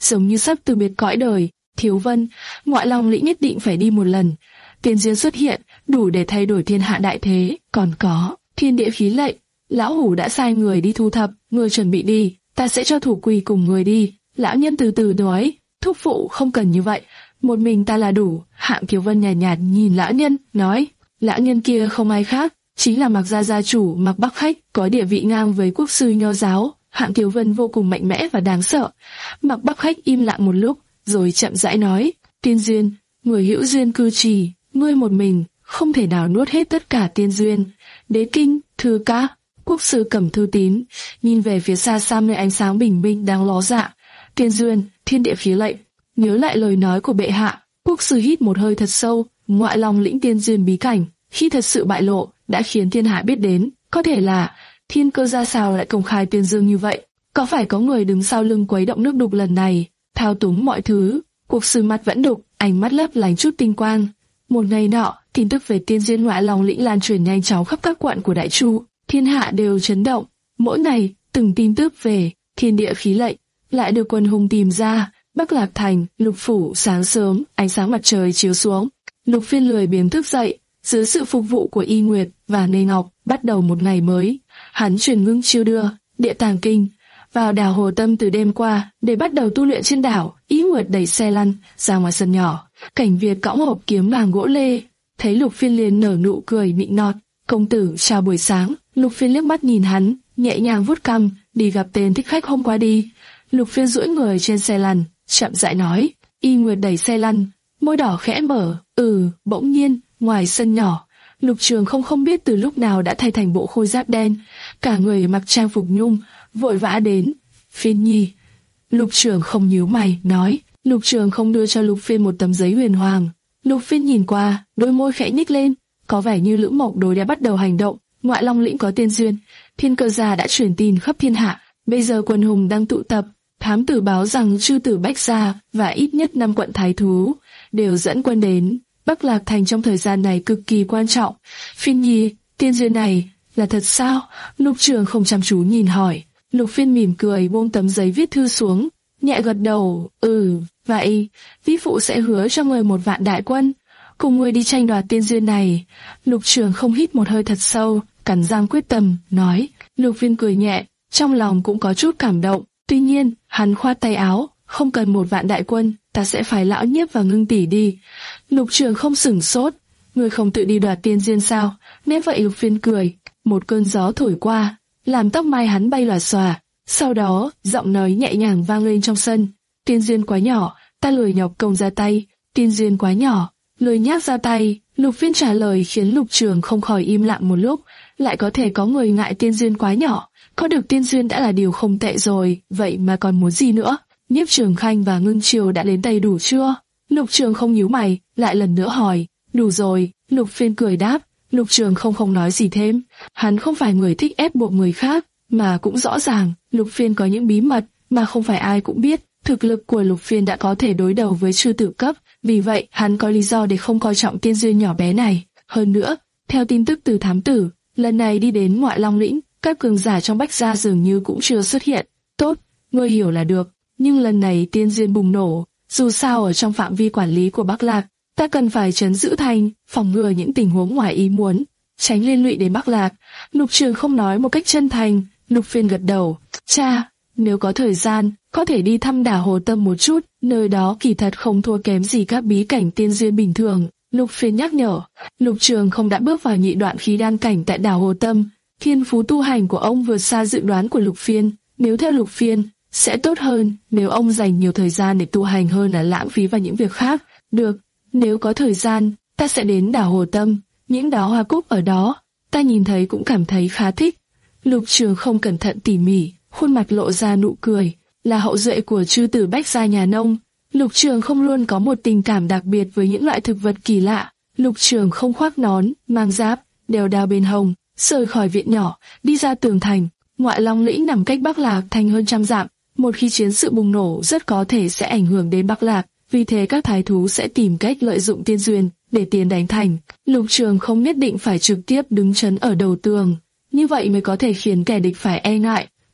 giống như sắp từ biệt cõi đời. Thiếu Vân, Ngoại Long Lĩnh nhất định phải đi một lần. Tiên duyên xuất hiện, đủ để thay đổi thiên hạ đại thế. Còn có thiên địa khí lệnh, lão hủ đã sai người đi thu thập, người chuẩn bị đi, ta sẽ cho thủ quỳ cùng người đi. Lão nhân từ từ nói, thúc phụ không cần như vậy, một mình ta là đủ. Hạng Kiều Vân nhàn nhạt, nhạt nhìn lão nhân, nói, lão nhân kia không ai khác, chính là Mạc gia gia chủ Mạc Bắc Khách, có địa vị ngang với quốc sư nho giáo. Hạng Kiều Vân vô cùng mạnh mẽ và đáng sợ. Mạc Bắc Khách im lặng một lúc, rồi chậm rãi nói, tiên duyên, người hữu duyên cư trì, ngươi một mình không thể nào nuốt hết tất cả tiên duyên. Đế kinh, thư ca. Quốc sư cầm thư tín, nhìn về phía xa xăm nơi ánh sáng bình minh đang ló dạ. Tiên duyên, thiên địa khí lệnh. Nhớ lại lời nói của bệ hạ, quốc sư hít một hơi thật sâu. Ngoại Long Lĩnh tiên duyên bí cảnh, khi thật sự bại lộ, đã khiến thiên hạ biết đến. Có thể là thiên cơ ra sao lại công khai tuyên dương như vậy? Có phải có người đứng sau lưng quấy động nước đục lần này, thao túng mọi thứ? Quốc sư mắt vẫn đục, ánh mắt lấp lánh chút tinh quang. Một ngày nọ, tin tức về tiên duyên Ngoại Long Lĩnh lan truyền nhanh chóng khắp các quận của Đại Chu, thiên hạ đều chấn động. Mỗi ngày, từng tin tức về thiên địa khí lệnh lại được quân hùng tìm ra. Bắc Lạc Thành, Lục phủ, sáng sớm, ánh sáng mặt trời chiếu xuống. Lục Phiên lười biếng thức dậy, dưới sự phục vụ của Y Nguyệt và Nê Ngọc, bắt đầu một ngày mới. Hắn truyền ngưng chiêu đưa địa tàng kinh vào đảo Hồ Tâm từ đêm qua để bắt đầu tu luyện trên đảo. Y Nguyệt đẩy xe lăn ra ngoài sân nhỏ, Cảnh Việt cõng hộp kiếm bằng gỗ lê, thấy Lục Phiên liền nở nụ cười nịnh nọt. Công tử chào buổi sáng. Lục Phiên liếc mắt nhìn hắn, nhẹ nhàng vuốt cằm, đi gặp tên thích khách hôm qua đi. Lục Phiên duỗi người trên xe lăn, chậm rãi nói. Y Nguyệt đẩy xe lăn, môi đỏ khẽ mở. Ừ. Bỗng nhiên, ngoài sân nhỏ, Lục Trường không không biết từ lúc nào đã thay thành bộ khôi giáp đen, cả người mặc trang phục nhung, vội vã đến. Phiên nhi. Lục Trường không nhíu mày, nói. Lục Trường không đưa cho Lục Phiên một tấm giấy huyền hoàng. Lục Phiên nhìn qua, đôi môi khẽ nhích lên, có vẻ như Lữ Mộc Đối đã bắt đầu hành động. Ngoại Long Lĩnh có tiên duyên, thiên cơ gia đã truyền tin khắp thiên hạ. Bây giờ quân hùng đang tụ tập. Thám tử báo rằng chư tử Bách gia và ít nhất năm quận thái thú đều dẫn quân đến Bắc Lạc Thành trong thời gian này cực kỳ quan trọng. Phiên nhi, tiên duyên này là thật sao? Lục Trường không chăm chú nhìn hỏi. Lục Phiên mỉm cười buông tấm giấy viết thư xuống, nhẹ gật đầu. Ừ, vậy vĩ phụ sẽ hứa cho người một vạn đại quân, cùng người đi tranh đoạt tiên duyên này. Lục Trường không hít một hơi thật sâu, cắn răng quyết tâm, nói. Lục Phiên cười nhẹ, trong lòng cũng có chút cảm động. Tuy nhiên, hắn khoát tay áo, không cần một vạn đại quân, ta sẽ phái Lão Nhiếp và Ngưng tỷ đi. Lục Trường không sửng sốt, ngươi không tự đi đoạt tiên duyên sao? Nếu vậy Lục Phiên cười, một cơn gió thổi qua, làm tóc mai hắn bay lòa xòa. Sau đó, giọng nói nhẹ nhàng vang lên trong sân. Tiên duyên quá nhỏ, ta lười nhọc công ra tay. Tiên duyên quá nhỏ, lười nhác ra tay. Lục Phiên trả lời khiến Lục Trường không khỏi im lặng một lúc. Lại có thể có người ngại tiên duyên quá nhỏ. Có được tiên duyên đã là điều không tệ rồi, vậy mà còn muốn gì nữa? Nhiếp Trường Khanh và Ngưng Triều đã đến đầy đủ chưa? Lục Trường không nhíu mày, lại lần nữa hỏi. Đủ rồi. Lục Phiên cười đáp. Lục Trường không không nói gì thêm. Hắn không phải người thích ép buộc người khác, mà cũng rõ ràng Lục Phiên có những bí mật mà không phải ai cũng biết. Thực lực của Lục Phiên đã có thể đối đầu với chư tử cấp, vì vậy hắn có lý do để không coi trọng tiên duyên nhỏ bé này. Hơn nữa, theo tin tức từ thám tử, lần này đi đến Ngoại Long Lĩnh, các cường giả trong Bách gia dường như cũng chưa xuất hiện. Tốt, ngươi hiểu là được. Nhưng lần này tiên duyên bùng nổ, dù sao ở trong phạm vi quản lý của Bắc Lạc, ta cần phải trấn giữ thành, phòng ngừa những tình huống ngoài ý muốn, tránh liên lụy đến Bắc Lạc. Lục Trường không nói một cách chân thành. Lục Phiên gật đầu. Cha, nếu có thời gian, có thể đi thăm đảo Hồ Tâm một chút, nơi đó kỳ thật không thua kém gì các bí cảnh tiên duyên bình thường. Lục Phiên nhắc nhở. Lục Trường không đã bước vào nhị đoạn khí đan cảnh tại đảo Hồ Tâm. Thiên phú tu hành của ông vượt xa dự đoán của Lục Phiên. Nếu theo Lục Phiên, sẽ tốt hơn nếu ông dành nhiều thời gian để tu hành hơn là lãng phí vào những việc khác. Được, nếu có thời gian, ta sẽ đến đảo Hồ Tâm. Những đóa hoa cúc ở đó, ta nhìn thấy cũng cảm thấy khá thích. Lục Trường không cẩn thận tỉ mỉ, khuôn mặt lộ ra nụ cười. Là hậu duệ của chư tử Bách gia nhà nông, Lục Trường không luôn có một tình cảm đặc biệt với những loại thực vật kỳ lạ. Lục Trường không khoác nón, mang giáp, đeo đao bên hông, rời khỏi viện nhỏ, đi ra tường thành. Ngoại Long Lĩnh nằm cách Bắc Lạc Thành hơn trăm dặm. Một khi chiến sự bùng nổ rất có thể sẽ ảnh hưởng đến Bắc Lạc, vì thế các thái thú sẽ tìm cách lợi dụng tiên duyên để tiến đánh thành. Lục Trường không nhất định phải trực tiếp đứng chấn ở đầu tường, như vậy mới có thể khiến kẻ địch phải e ngại.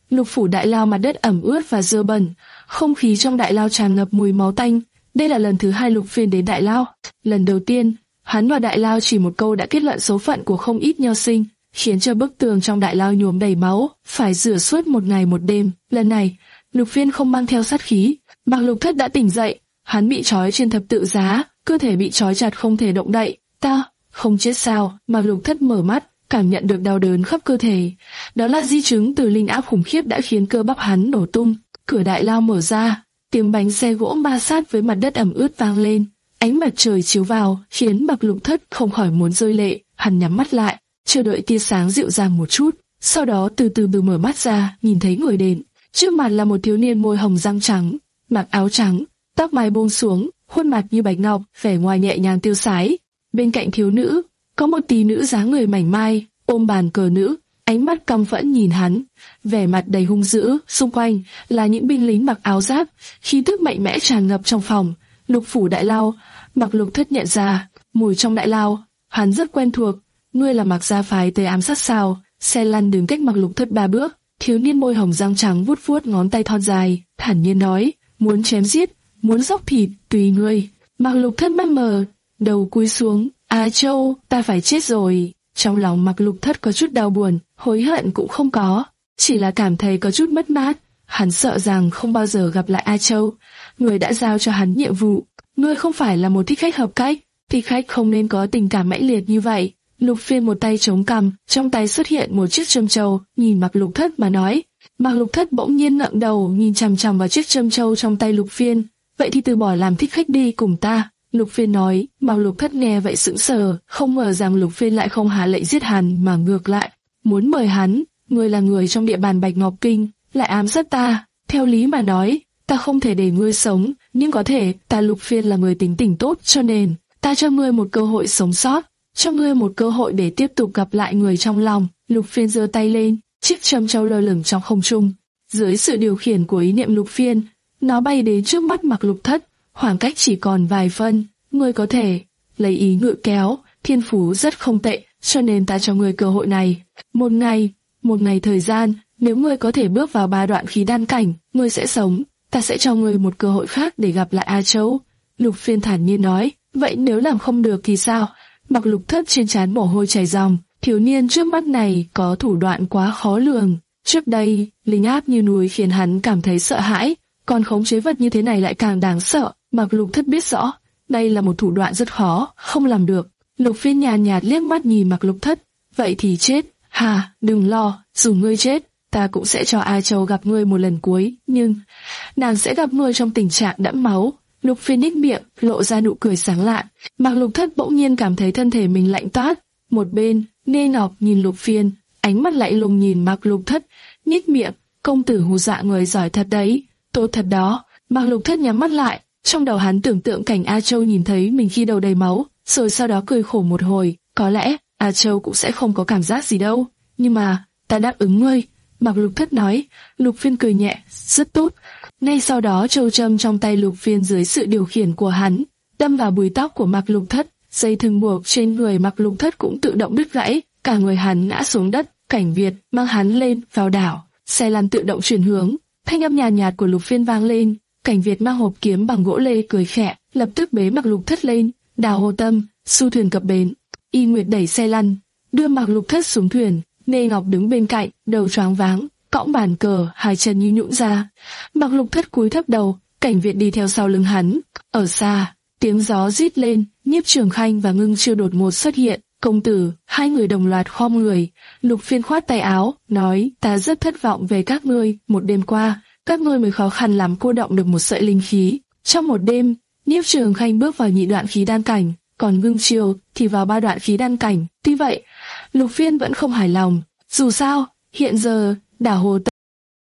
Lục phủ đại lao mặt đất ẩm ướt và dơ bẩn, không khí trong đại lao tràn ngập mùi máu tanh. Đây là lần thứ hai Lục Phiên đến đại lao. Lần đầu tiên, hắn vào đại lao chỉ một câu đã kết luận số phận của không ít nho sinh, khiến cho bức tường trong đại lao nhuốm đầy máu, phải rửa suốt một ngày một đêm. Lần này, Lục Phiên không mang theo sát khí. Mạc Lục Thất đã tỉnh dậy, hắn bị trói trên thập tự giá, cơ thể bị trói chặt không thể động đậy. Ta không chết sao? Mạc Lục Thất mở mắt, cảm nhận được đau đớn khắp cơ thể. Đó là di chứng từ linh áp khủng khiếp đã khiến cơ bắp hắn nổ tung. Cửa đại lao mở ra, tiếng bánh xe gỗ ma sát với mặt đất ẩm ướt vang lên. Ánh mặt trời chiếu vào, khiến Mạc Lục Thất không khỏi muốn rơi lệ. Hắn nhắm mắt lại, chờ đợi tia sáng dịu dàng một chút, sau đó từ từ từ mở mắt ra, nhìn thấy người đến. Trước mặt là một thiếu niên môi hồng răng trắng, mặc áo trắng, tóc mái buông xuống, khuôn mặt như bạch ngọc, vẻ ngoài nhẹ nhàng tiêu sái. Bên cạnh thiếu nữ, có một tỷ nữ dáng người mảnh mai, ôm bàn cờ nữ, ánh mắt căm phẫn nhìn hắn, vẻ mặt đầy hung dữ. Xung quanh là những binh lính mặc áo giáp, khí tức mạnh mẽ tràn ngập trong phòng. Lục phủ đại lao, Mạc Lục Thất nhận ra mùi trong đại lao, hắn rất quen thuộc. Ngươi là Mạc gia phái tới ám sát sao? Xe lăn đứng cách Mạc Lục Thất ba bước. Thiếu niên môi hồng răng trắng vuốt vuốt ngón tay thon dài, thản nhiên nói: muốn chém giết, muốn dốc thịt, tùy ngươi. Mạc Lục Thất mắt mờ, đầu cúi xuống. Á Châu, ta phải chết rồi. Trong lòng Mạc Lục Thất có chút đau buồn, hối hận cũng không có, chỉ là cảm thấy có chút mất mát. Hắn sợ rằng không bao giờ gặp lại A Châu, người đã giao cho hắn nhiệm vụ. Ngươi không phải là một thích khách hợp cách, thích khách không nên có tình cảm mãnh liệt như vậy. Lục Phiên một tay chống cằm, trong tay xuất hiện một chiếc châm châu, nhìn Mạc Lục Thất mà nói. Mạc Lục Thất bỗng nhiên ngẩng đầu, nhìn chằm chằm vào chiếc châm châu trong tay Lục Phiên. Vậy thì từ bỏ làm thích khách đi cùng ta. Lục Phiên nói. Mạc Lục Thất nghe vậy sững sờ, không ngờ rằng Lục Phiên lại không hạ lệnh giết hắn mà ngược lại muốn mời hắn. Ngươi là người trong địa bàn Bạch Ngọc Kinh, lại ám sát ta. Theo lý mà nói, ta không thể để ngươi sống, nhưng có thể, ta Lục Phiên là người tính tình tốt, cho nên ta cho ngươi một cơ hội sống sót, cho ngươi một cơ hội để tiếp tục gặp lại người trong lòng. Lục Phiên giơ tay lên, chiếc châm châu lơ lửng trong không trung. Dưới sự điều khiển của ý niệm Lục Phiên, nó bay đến trước mắt Mạc Lục Thất, khoảng cách chỉ còn vài phân. Ngươi có thể lấy ý ngự kéo, thiên phú rất không tệ, cho nên ta cho ngươi cơ hội này. Một ngày, một ngày thời gian, nếu ngươi có thể bước vào ba đoạn khí đan cảnh, ngươi sẽ sống. Ta sẽ cho ngươi một cơ hội khác để gặp lại A Châu. Lục Phiên thản nhiên nói. Vậy nếu làm không được thì sao? Mạc Lục Thất trên trán mồ hôi chảy ròng. Thiếu niên trước mắt này có thủ đoạn quá khó lường. Trước đây, linh áp như núi khiến hắn cảm thấy sợ hãi, còn khống chế vật như thế này lại càng đáng sợ. Mạc Lục Thất biết rõ, đây là một thủ đoạn rất khó, không làm được. Lục Phiên nhàn nhạt liếc mắt nhìn Mạc Lục Thất. Vậy thì chết. Hà, đừng lo, dù ngươi chết, ta cũng sẽ cho A Châu gặp ngươi một lần cuối, nhưng nàng sẽ gặp ngươi trong tình trạng đẫm máu. Lục Phiên nhếch miệng, lộ ra nụ cười sáng lạn. Mạc Lục Thất bỗng nhiên cảm thấy thân thể mình lạnh toát. Một bên, Nê Ngọc nhìn Lục Phiên, ánh mắt lạnh lùng nhìn Mạc Lục Thất, nhếch miệng, công tử hù dọa người giỏi thật đấy, tốt thật đó. Mạc Lục Thất nhắm mắt lại, trong đầu hắn tưởng tượng cảnh A Châu nhìn thấy mình khi đầu đầy máu, rồi sau đó cười khổ một hồi. Có lẽ A Châu cũng sẽ không có cảm giác gì đâu, nhưng mà ta đáp ứng ngươi. Mạc Lục Thất nói. Lục Phiên cười nhẹ, rất tốt. Ngay sau đó châu châm trong tay Lục Phiên dưới sự điều khiển của hắn đâm vào bùi tóc của Mạc Lục Thất, dây thừng buộc trên người Mạc Lục Thất cũng tự động đứt gãy, cả người hắn ngã xuống đất. Cảnh Việt mang hắn lên vào đảo, xe lăn tự động chuyển hướng. Thanh âm nhàn nhạt của Lục Phiên vang lên. Cảnh Việt mang hộp kiếm bằng gỗ lê cười khẽ, lập tức bế Mạc Lục Thất lên. Đào hồ tâm, xu thuyền cập bến. Y Nguyệt đẩy xe lăn, đưa Mạc Lục Thất xuống thuyền. Nê Ngọc đứng bên cạnh, đầu choáng váng, cõng bàn cờ, hai chân như nhũn ra. Mạc Lục Thất cúi thấp đầu, Cảnh Việt đi theo sau lưng hắn. Ở xa, tiếng gió rít lên, Nhiếp Trường Khanh và Ngưng Chiêu đột ngột xuất hiện. Công tử, hai người đồng loạt khom người. Lục Phiên khoát tay áo, nói: ta rất thất vọng về các ngươi. Một đêm qua, các ngươi mới khó khăn lắm cô động được một sợi linh khí. Trong một đêm, Nhiếp Trường Khanh bước vào nhị đoạn khí đan cảnh, còn Ngưng Chiêu thì vào ba đoạn khí đan cảnh. Tuy vậy, Lục Phiên vẫn không hài lòng. Dù sao, hiện giờ đảo Hồ Tây.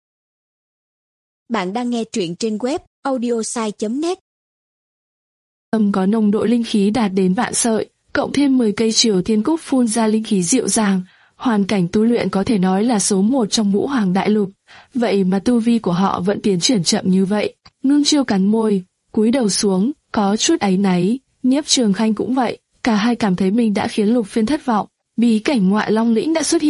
Bạn đang nghe truyện trên web audiosai chấm net. Âm có nồng độ linh khí đạt đến vạn sợi, cộng thêm mười cây Triều Thiên Cúc phun ra linh khí dịu dàng, hoàn cảnh tu luyện có thể nói là số một trong ngũ hoàng đại lục. Vậy mà tu vi của họ vẫn tiến triển chậm như vậy. Ngưng Chiêu cắn môi, cúi đầu xuống, có chút áy náy. Nhiếp Trường Khanh cũng vậy, cả hai cảm thấy mình đã khiến Lục Phiên thất vọng. Bí cảnh Ngoại Long Lĩnh đã xuất hiện,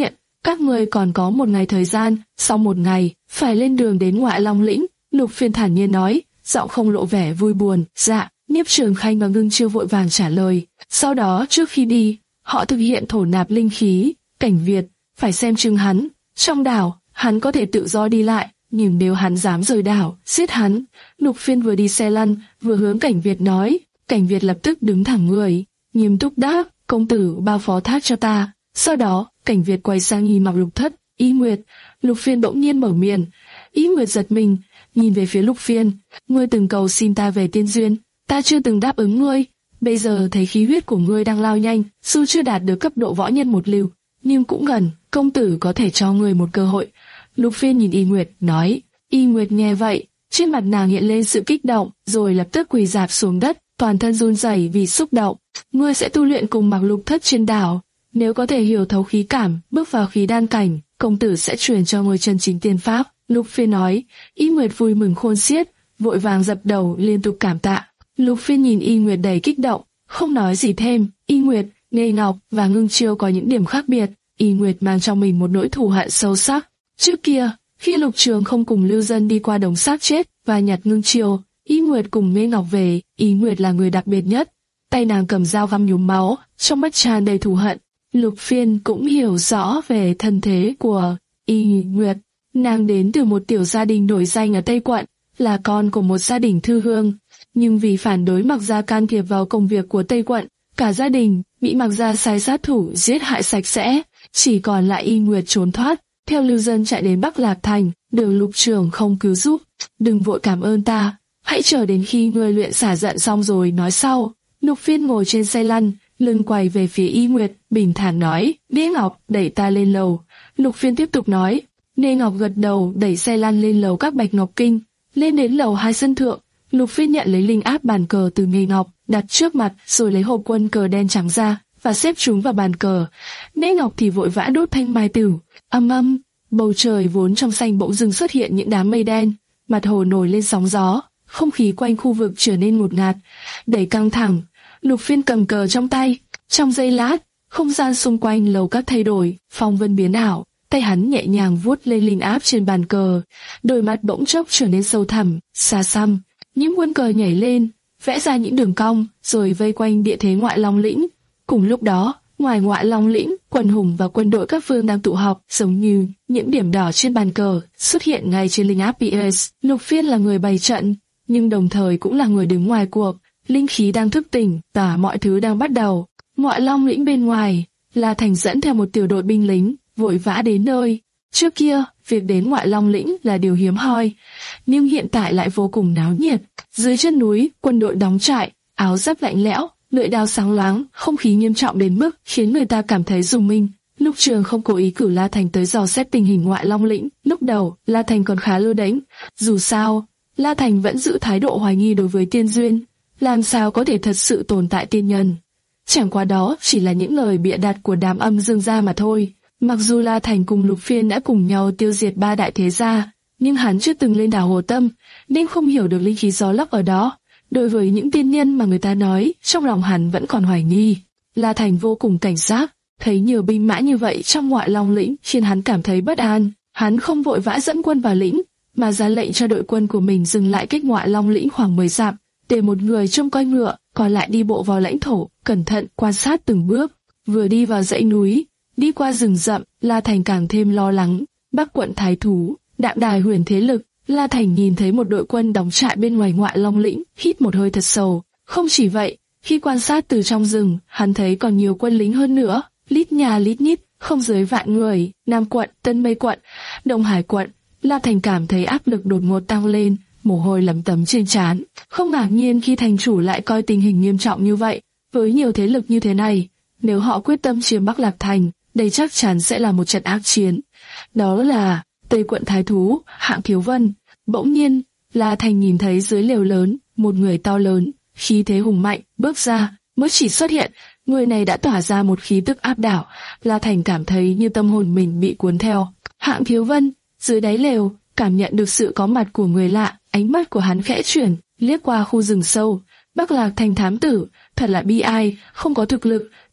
các ngươi còn có một ngày thời gian, sau một ngày, phải lên đường đến Ngoại Long Lĩnh. Lục Phiên thản nhiên nói, giọng không lộ vẻ vui buồn. Dạ. Nhiếp Trường Khanh và Ngưng Chiêu vội vàng trả lời. Sau đó trước khi đi, họ thực hiện thổ nạp linh khí. Cảnh Việt phải xem chừng hắn. Trong đảo, hắn có thể tự do đi lại, nhưng nếu hắn dám rời đảo, giết hắn. Lục Phiên vừa đi xe lăn, vừa hướng Cảnh Việt nói. Cảnh Việt lập tức đứng thẳng người, nghiêm túc đáp, công tử bao phó thác cho ta. Sau đó, Cảnh Việt quay sang nhìn Mạc Lục Thất, Y Nguyệt. Lục Phiên bỗng nhiên mở miệng. Y Nguyệt giật mình, nhìn về phía Lục Phiên. Ngươi từng cầu xin ta về tiên duyên, ta chưa từng đáp ứng ngươi. Bây giờ thấy khí huyết của ngươi đang lao nhanh, dù chưa đạt được cấp độ võ nhân một lưu, nhưng cũng gần. Công tử có thể cho ngươi một cơ hội. Lục Phiên nhìn Y Nguyệt, nói. Y Nguyệt nghe vậy, trên mặt nàng hiện lên sự kích động, rồi lập tức quỳ rạp xuống đất, toàn thân run rẩy vì xúc động. Ngươi sẽ tu luyện cùng Mạc Lục Thất trên đảo. Nếu có thể hiểu thấu khí cảm, bước vào khí đan cảnh, công tử sẽ truyền cho ngươi chân chính tiên pháp. Lục Phiên nói. Y Nguyệt vui mừng khôn xiết, vội vàng dập đầu liên tục cảm tạ. Lục Phiên nhìn Y Nguyệt đầy kích động, không nói gì thêm. Y Nguyệt, Nghê Ngọc và Ngưng Chiêu có những điểm khác biệt. Y Nguyệt mang trong mình một nỗi thù hận sâu sắc. Trước kia, khi Lục Trường không cùng Lưu Dân đi qua đống xác chết và nhặt Ngưng Chiêu, Y Nguyệt cùng Nghê Ngọc về. Y Nguyệt là người đặc biệt nhất, tay nàng cầm dao găm nhuốm máu, trong mắt tràn đầy thù hận. Lục Phiên cũng hiểu rõ về thân thế của Y Nguyệt. Nàng đến từ một tiểu gia đình nổi danh ở Tây Quận, là con của một gia đình thư hương, nhưng vì phản đối Mạc gia can thiệp vào công việc của Tây Quận, cả gia đình bị Mạc gia sai sát thủ giết hại sạch sẽ, chỉ còn lại Y Nguyệt trốn thoát, theo Lưu Dân chạy đến Bắc Lạc Thành, được Lục Trường không cứu giúp. Đừng vội cảm ơn ta, hãy chờ đến khi ngươi luyện xả giận xong rồi nói sau. Lục Phiên ngồi trên xe lăn, lưng quay về phía Y Nguyệt, bình thản nói, Nghê Ngọc, đẩy ta lên lầu. Lục Phiên tiếp tục nói. Nghê Ngọc gật đầu, đẩy xe lăn lên lầu các Bạch Ngọc Kinh. Lên đến lầu hai sân thượng, Lục Phiên nhận lấy linh áp bàn cờ từ Nghê Ngọc, đặt trước mặt, rồi lấy hộp quân cờ đen trắng ra và xếp chúng vào bàn cờ. Nghê Ngọc thì vội vã đốt thanh mai tử. Âm âm, bầu trời vốn trong xanh bỗng dưng xuất hiện những đám mây đen, mặt hồ nổi lên sóng gió, không khí quanh khu vực trở nên ngột ngạt, đầy căng thẳng. Lục Phiên cầm cờ trong tay, trong giây lát, không gian xung quanh lầu các thay đổi, phong vân biến ảo. Tay hắn nhẹ nhàng vuốt lên linh áp trên bàn cờ, đôi mắt bỗng chốc trở nên sâu thẳm, xa xăm. Những quân cờ nhảy lên, vẽ ra những đường cong, rồi vây quanh địa thế Ngoại Long Lĩnh. Cùng lúc đó, ngoài Ngoại Long Lĩnh, quân hùng và quân đội các phương đang tụ họp, giống như những điểm đỏ trên bàn cờ xuất hiện ngay trên linh áp pê ét. Lục Phiên là người bày trận, nhưng đồng thời cũng là người đứng ngoài cuộc. Linh khí đang thức tỉnh, và mọi thứ đang bắt đầu. Ngoại Long Lĩnh bên ngoài, La Thành dẫn theo một tiểu đội binh lính, vội vã đến nơi. Trước kia, việc đến Ngoại Long Lĩnh là điều hiếm hoi, nhưng hiện tại lại vô cùng náo nhiệt. Dưới chân núi, quân đội đóng trại, áo giáp lạnh lẽo, lưỡi đao sáng loáng, không khí nghiêm trọng đến mức khiến người ta cảm thấy rùng mình. Lục Trường không cố ý cử La Thành tới dò xét tình hình Ngoại Long Lĩnh. Lúc đầu, La Thành còn khá lơ đễnh. Dù sao, La Thành vẫn giữ thái độ hoài nghi đối với tiên duyên. Làm sao có thể thật sự tồn tại tiên nhân? Chẳng qua đó chỉ là những lời bịa đặt của đám âm dương gia mà thôi. Mặc dù La Thành cùng Lục Phiên đã cùng nhau tiêu diệt ba đại thế gia, nhưng hắn chưa từng lên đảo Hồ Tâm, nên không hiểu được linh khí gió lốc ở đó. Đối với những tiên nhân mà người ta nói, trong lòng hắn vẫn còn hoài nghi. La Thành vô cùng cảnh giác, thấy nhiều binh mã như vậy trong Ngoại Long Lĩnh khiến hắn cảm thấy bất an. Hắn không vội vã dẫn quân vào lĩnh, mà ra lệnh cho đội quân của mình dừng lại cách Ngoại Long Lĩnh khoảng mười dặm, để một người trông coi ngựa, còn lại đi bộ vào lãnh thổ, cẩn thận quan sát từng bước. Vừa đi vào dãy núi, đi qua rừng rậm, La Thành càng thêm lo lắng. Bắc quận Thái Thú, Đạm Đài huyền thế lực. La Thành nhìn thấy một đội quân đóng trại bên ngoài Ngoại Long Lĩnh, hít một hơi thật sâu. Không chỉ vậy, khi quan sát từ trong rừng, hắn thấy còn nhiều quân lính hơn nữa, lít nhà lít nhít, không dưới vạn người. Nam quận, Tân Mây quận, Đông Hải quận. La Thành cảm thấy áp lực đột ngột tăng lên, mồ hôi lấm tấm trên trán. Không ngạc nhiên khi thành chủ lại coi tình hình nghiêm trọng như vậy. Với nhiều thế lực như thế này, nếu họ quyết tâm chiếm Bắc Lạc Thành, đây chắc chắn sẽ là một trận ác chiến. Đó là Tây quận Thái Thú, Hạng Thiếu Vân. Bỗng nhiên, La Thành nhìn thấy dưới lều lớn, một người to lớn, khí thế hùng mạnh, bước ra. Mới chỉ xuất hiện, người này đã tỏa ra một khí tức áp đảo. La Thành cảm thấy như tâm hồn mình bị cuốn theo. Hạng Thiếu Vân, dưới đáy lều, cảm nhận được sự có mặt của người lạ, ánh mắt của hắn khẽ chuyển, liếc qua khu rừng sâu. Bắc Lạc Thành thám tử, thật là bi ai, không có thực lực,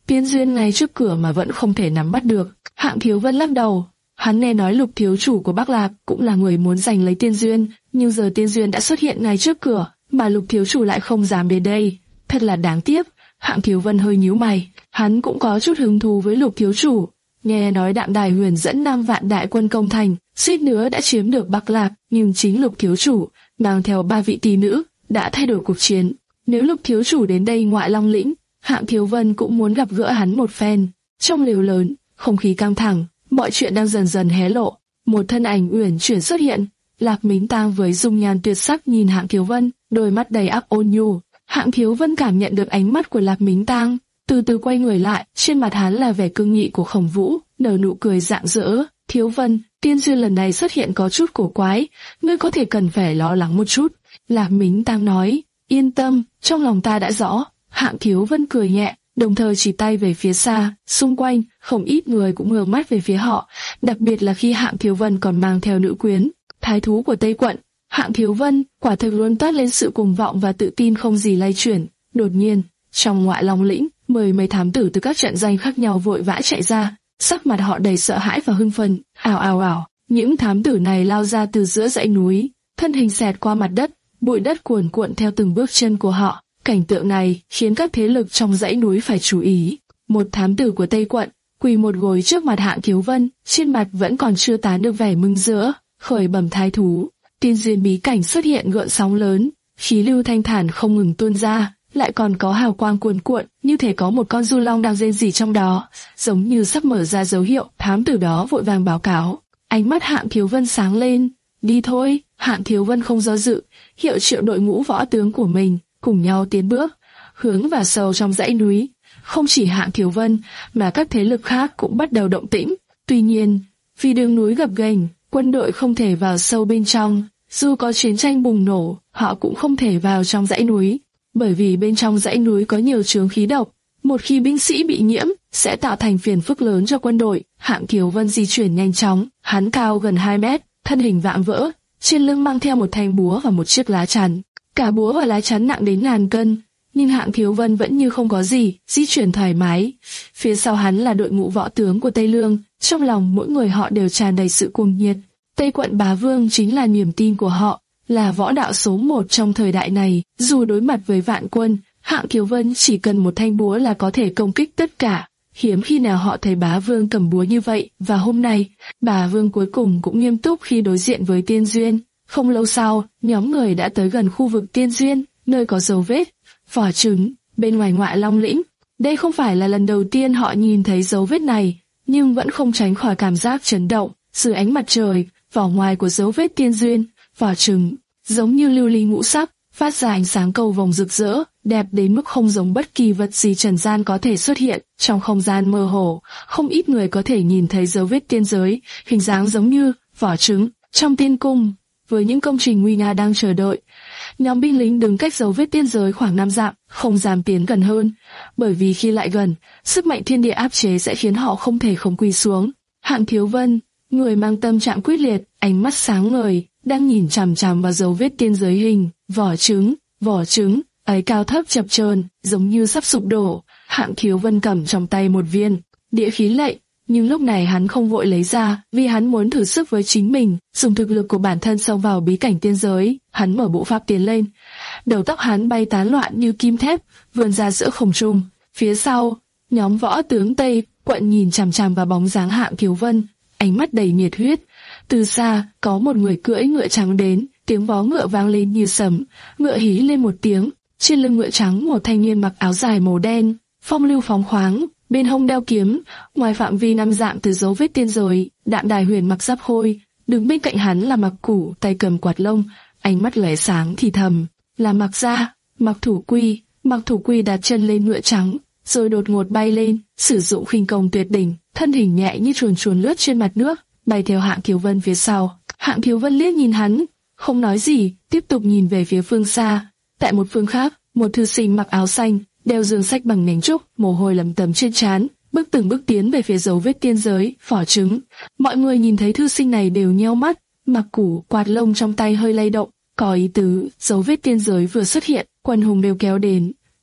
tiên duyên ngay trước cửa mà vẫn không thể nắm bắt được. Hạng Thiếu Vân lắc đầu, hắn nghe nói Lục thiếu chủ của Bắc Lạc cũng là người muốn giành lấy tiên duyên, nhưng giờ tiên duyên đã xuất hiện ngay trước cửa, mà Lục thiếu chủ lại không dám đến đây, thật là đáng tiếc. Hạng Thiếu Vân hơi nhíu mày, hắn cũng có chút hứng thú với Lục thiếu chủ. Nghe nói Đạm Đài Huyền dẫn năm vạn đại quân công thành, suýt nữa đã chiếm được Bắc Lạc, nhưng chính Lục thiếu chủ mang theo ba vị tỷ nữ đã thay đổi cuộc chiến. Nếu Lục thiếu chủ đến đây Ngoại Long lĩnh, Hạng Thiếu Vân cũng muốn gặp gỡ hắn một phen. Trong lều lớn, không khí căng thẳng, mọi chuyện đang dần dần hé lộ. Một thân ảnh uyển chuyển xuất hiện, Lạc Mính Tang với dung nhan tuyệt sắc nhìn Hạng Thiếu Vân, đôi mắt đầy áp ôn nhu. Hạng Thiếu Vân cảm nhận được ánh mắt của Lạc Mính Tang, từ từ quay người lại, trên mặt hắn là vẻ cương nghị của Khổng Vũ, nở nụ cười rạng rỡ. Thiếu Vân, tiên duyên lần này xuất hiện có chút cổ quái, ngươi có thể cần phải lo lắng một chút. Lạc Mính Tang nói, yên tâm, trong lòng ta đã rõ. Hạng Thiếu Vân cười nhẹ, đồng thời chỉ tay về phía xa, xung quanh, không ít người cũng ngước mắt về phía họ, đặc biệt là khi Hạng Thiếu Vân còn mang theo nữ quyến, thái thú của Tây Quận. Hạng Thiếu Vân quả thực luôn toát lên sự cuồng vọng và tự tin không gì lay chuyển. Đột nhiên, trong Ngoại Long lĩnh, mười mấy thám tử từ các trận danh khác nhau vội vã chạy ra, sắc mặt họ đầy sợ hãi và hưng phấn. Ào ào ào, những thám tử này lao ra từ giữa dãy núi, thân hình xẹt qua mặt đất, bụi đất cuồn cuộn theo từng bước chân của họ. Cảnh tượng này khiến các thế lực trong dãy núi phải chú ý. Một thám tử của Tây Quận quỳ một gối trước mặt Hạng Thiếu Vân, trên mặt vẫn còn chưa tán được vẻ mừng rỡ. Khởi bẩm thái thú, tiên duyên bí cảnh xuất hiện gợn sóng lớn, khí lưu thanh thản không ngừng tuôn ra, lại còn có hào quang cuồn cuộn, như thể có một con du long đang rên rỉ trong đó, giống như sắp mở ra dấu hiệu. Thám tử đó vội vàng báo cáo. Ánh mắt Hạng Thiếu Vân sáng lên. Đi thôi. Hạng Thiếu Vân không do dự, hiệu triệu đội ngũ võ tướng của mình cùng nhau tiến bước, hướng vào sâu trong dãy núi. Không chỉ Hạng Thiếu Vân, mà các thế lực khác cũng bắt đầu động tĩnh. Tuy nhiên, vì đường núi gập ghềnh, quân đội không thể vào sâu bên trong. Dù có chiến tranh bùng nổ, họ cũng không thể vào trong dãy núi, bởi vì bên trong dãy núi có nhiều chướng khí độc. Một khi binh sĩ bị nhiễm, sẽ tạo thành phiền phức lớn cho quân đội. Hạng Thiếu Vân di chuyển nhanh chóng, hắn cao gần hai mét, thân hình vạm vỡ, trên lưng mang theo một thanh búa và một chiếc lá chắn. Cả búa và lá chắn nặng đến ngàn cân, nhưng Hạng Thiếu Vân vẫn như không có gì, di chuyển thoải mái. Phía sau hắn là đội ngũ võ tướng của Tây Lương, trong lòng mỗi người họ đều tràn đầy sự cuồng nhiệt. Tây Quận Bá Vương chính là niềm tin của họ, là võ đạo số một trong thời đại này. Dù đối mặt với vạn quân, Hạng Thiếu Vân chỉ cần một thanh búa là có thể công kích tất cả. Hiếm khi nào họ thấy Bá Vương cầm búa như vậy, và hôm nay, Bá Vương cuối cùng cũng nghiêm túc khi đối diện với Tiên Duyên. Không lâu sau, nhóm người đã tới gần khu vực Tiên Duyên, nơi có dấu vết vỏ trứng bên ngoài Ngoại Long lĩnh. Đây không phải là lần đầu tiên họ nhìn thấy dấu vết này, nhưng vẫn không tránh khỏi cảm giác chấn động. Dưới ánh mặt trời, vỏ ngoài của dấu vết Tiên Duyên, vỏ trứng giống như lưu ly ngũ sắc, phát ra ánh sáng cầu vồng rực rỡ, đẹp đến mức không giống bất kỳ vật gì trần gian có thể xuất hiện. Trong không gian mơ hồ, không ít người có thể nhìn thấy dấu vết tiên giới, hình dáng giống như vỏ trứng. Trong tiên cung, với những công trình nguy nga đang chờ đợi, nhóm binh lính đứng cách dấu vết tiên giới khoảng năm dặm, không dám tiến gần hơn, bởi vì khi lại gần, sức mạnh thiên địa áp chế sẽ khiến họ không thể không quỳ xuống. Hạng Thiếu Vân, người mang tâm trạng quyết liệt, ánh mắt sáng ngời, đang nhìn chằm chằm vào dấu vết tiên giới hình vỏ trứng. Vỏ trứng ấy cao thấp chập chờn, giống như sắp sụp đổ. Hạng Thiếu Vân cầm trong tay một viên địa khí lệnh, nhưng lúc này hắn không vội lấy ra, vì hắn muốn thử sức với chính mình, dùng thực lực của bản thân xông vào bí cảnh tiên giới. Hắn mở bộ pháp tiến lên, đầu tóc hắn bay tán loạn như kim thép, vươn ra giữa không trung. Phía sau, nhóm võ tướng Tây Quận nhìn chằm chằm vào bóng dáng Hạng Thiếu Vân, ánh mắt đầy nhiệt huyết. Từ xa, có một người cưỡi ngựa trắng đến, tiếng vó ngựa vang lên như sấm, ngựa hí lên một tiếng. Trên lưng ngựa trắng một thanh niên mặc áo dài màu đen, phong lưu phóng khoáng, bên hông đeo kiếm. Ngoài phạm vi năm dặm từ dấu vết tiên giới, Đạm Đài Huyền mặc giáp khôi, đứng bên cạnh hắn là Mặc Củ, tay cầm quạt lông, ánh mắt lóe sáng thì thầm, là Mặc Gia. Mặc Thủ Quy, Mặc Thủ Quy đặt chân lên ngựa trắng, rồi đột ngột bay lên, sử dụng khinh công tuyệt đỉnh, thân hình nhẹ như chuồn chuồn lướt trên mặt nước, bay theo Hạng Thiếu Vân phía sau. Hạng Thiếu Vân liếc nhìn hắn, không nói gì, tiếp tục nhìn về phía phương xa. Tại một phương khác, một thư sinh mặc áo xanh, đeo dương sách bằng nhánh trúc, mồ hôi lấm tấm trên trán, bước từng bước tiến về phía dấu vết tiên giới, vỏ trứng. Mọi người nhìn thấy thư sinh này đều nheo mắt. Mặc Củ quạt lông trong tay hơi lay động, có ý tứ. Dấu vết tiên giới vừa xuất hiện, quần hùng đều kéo đến.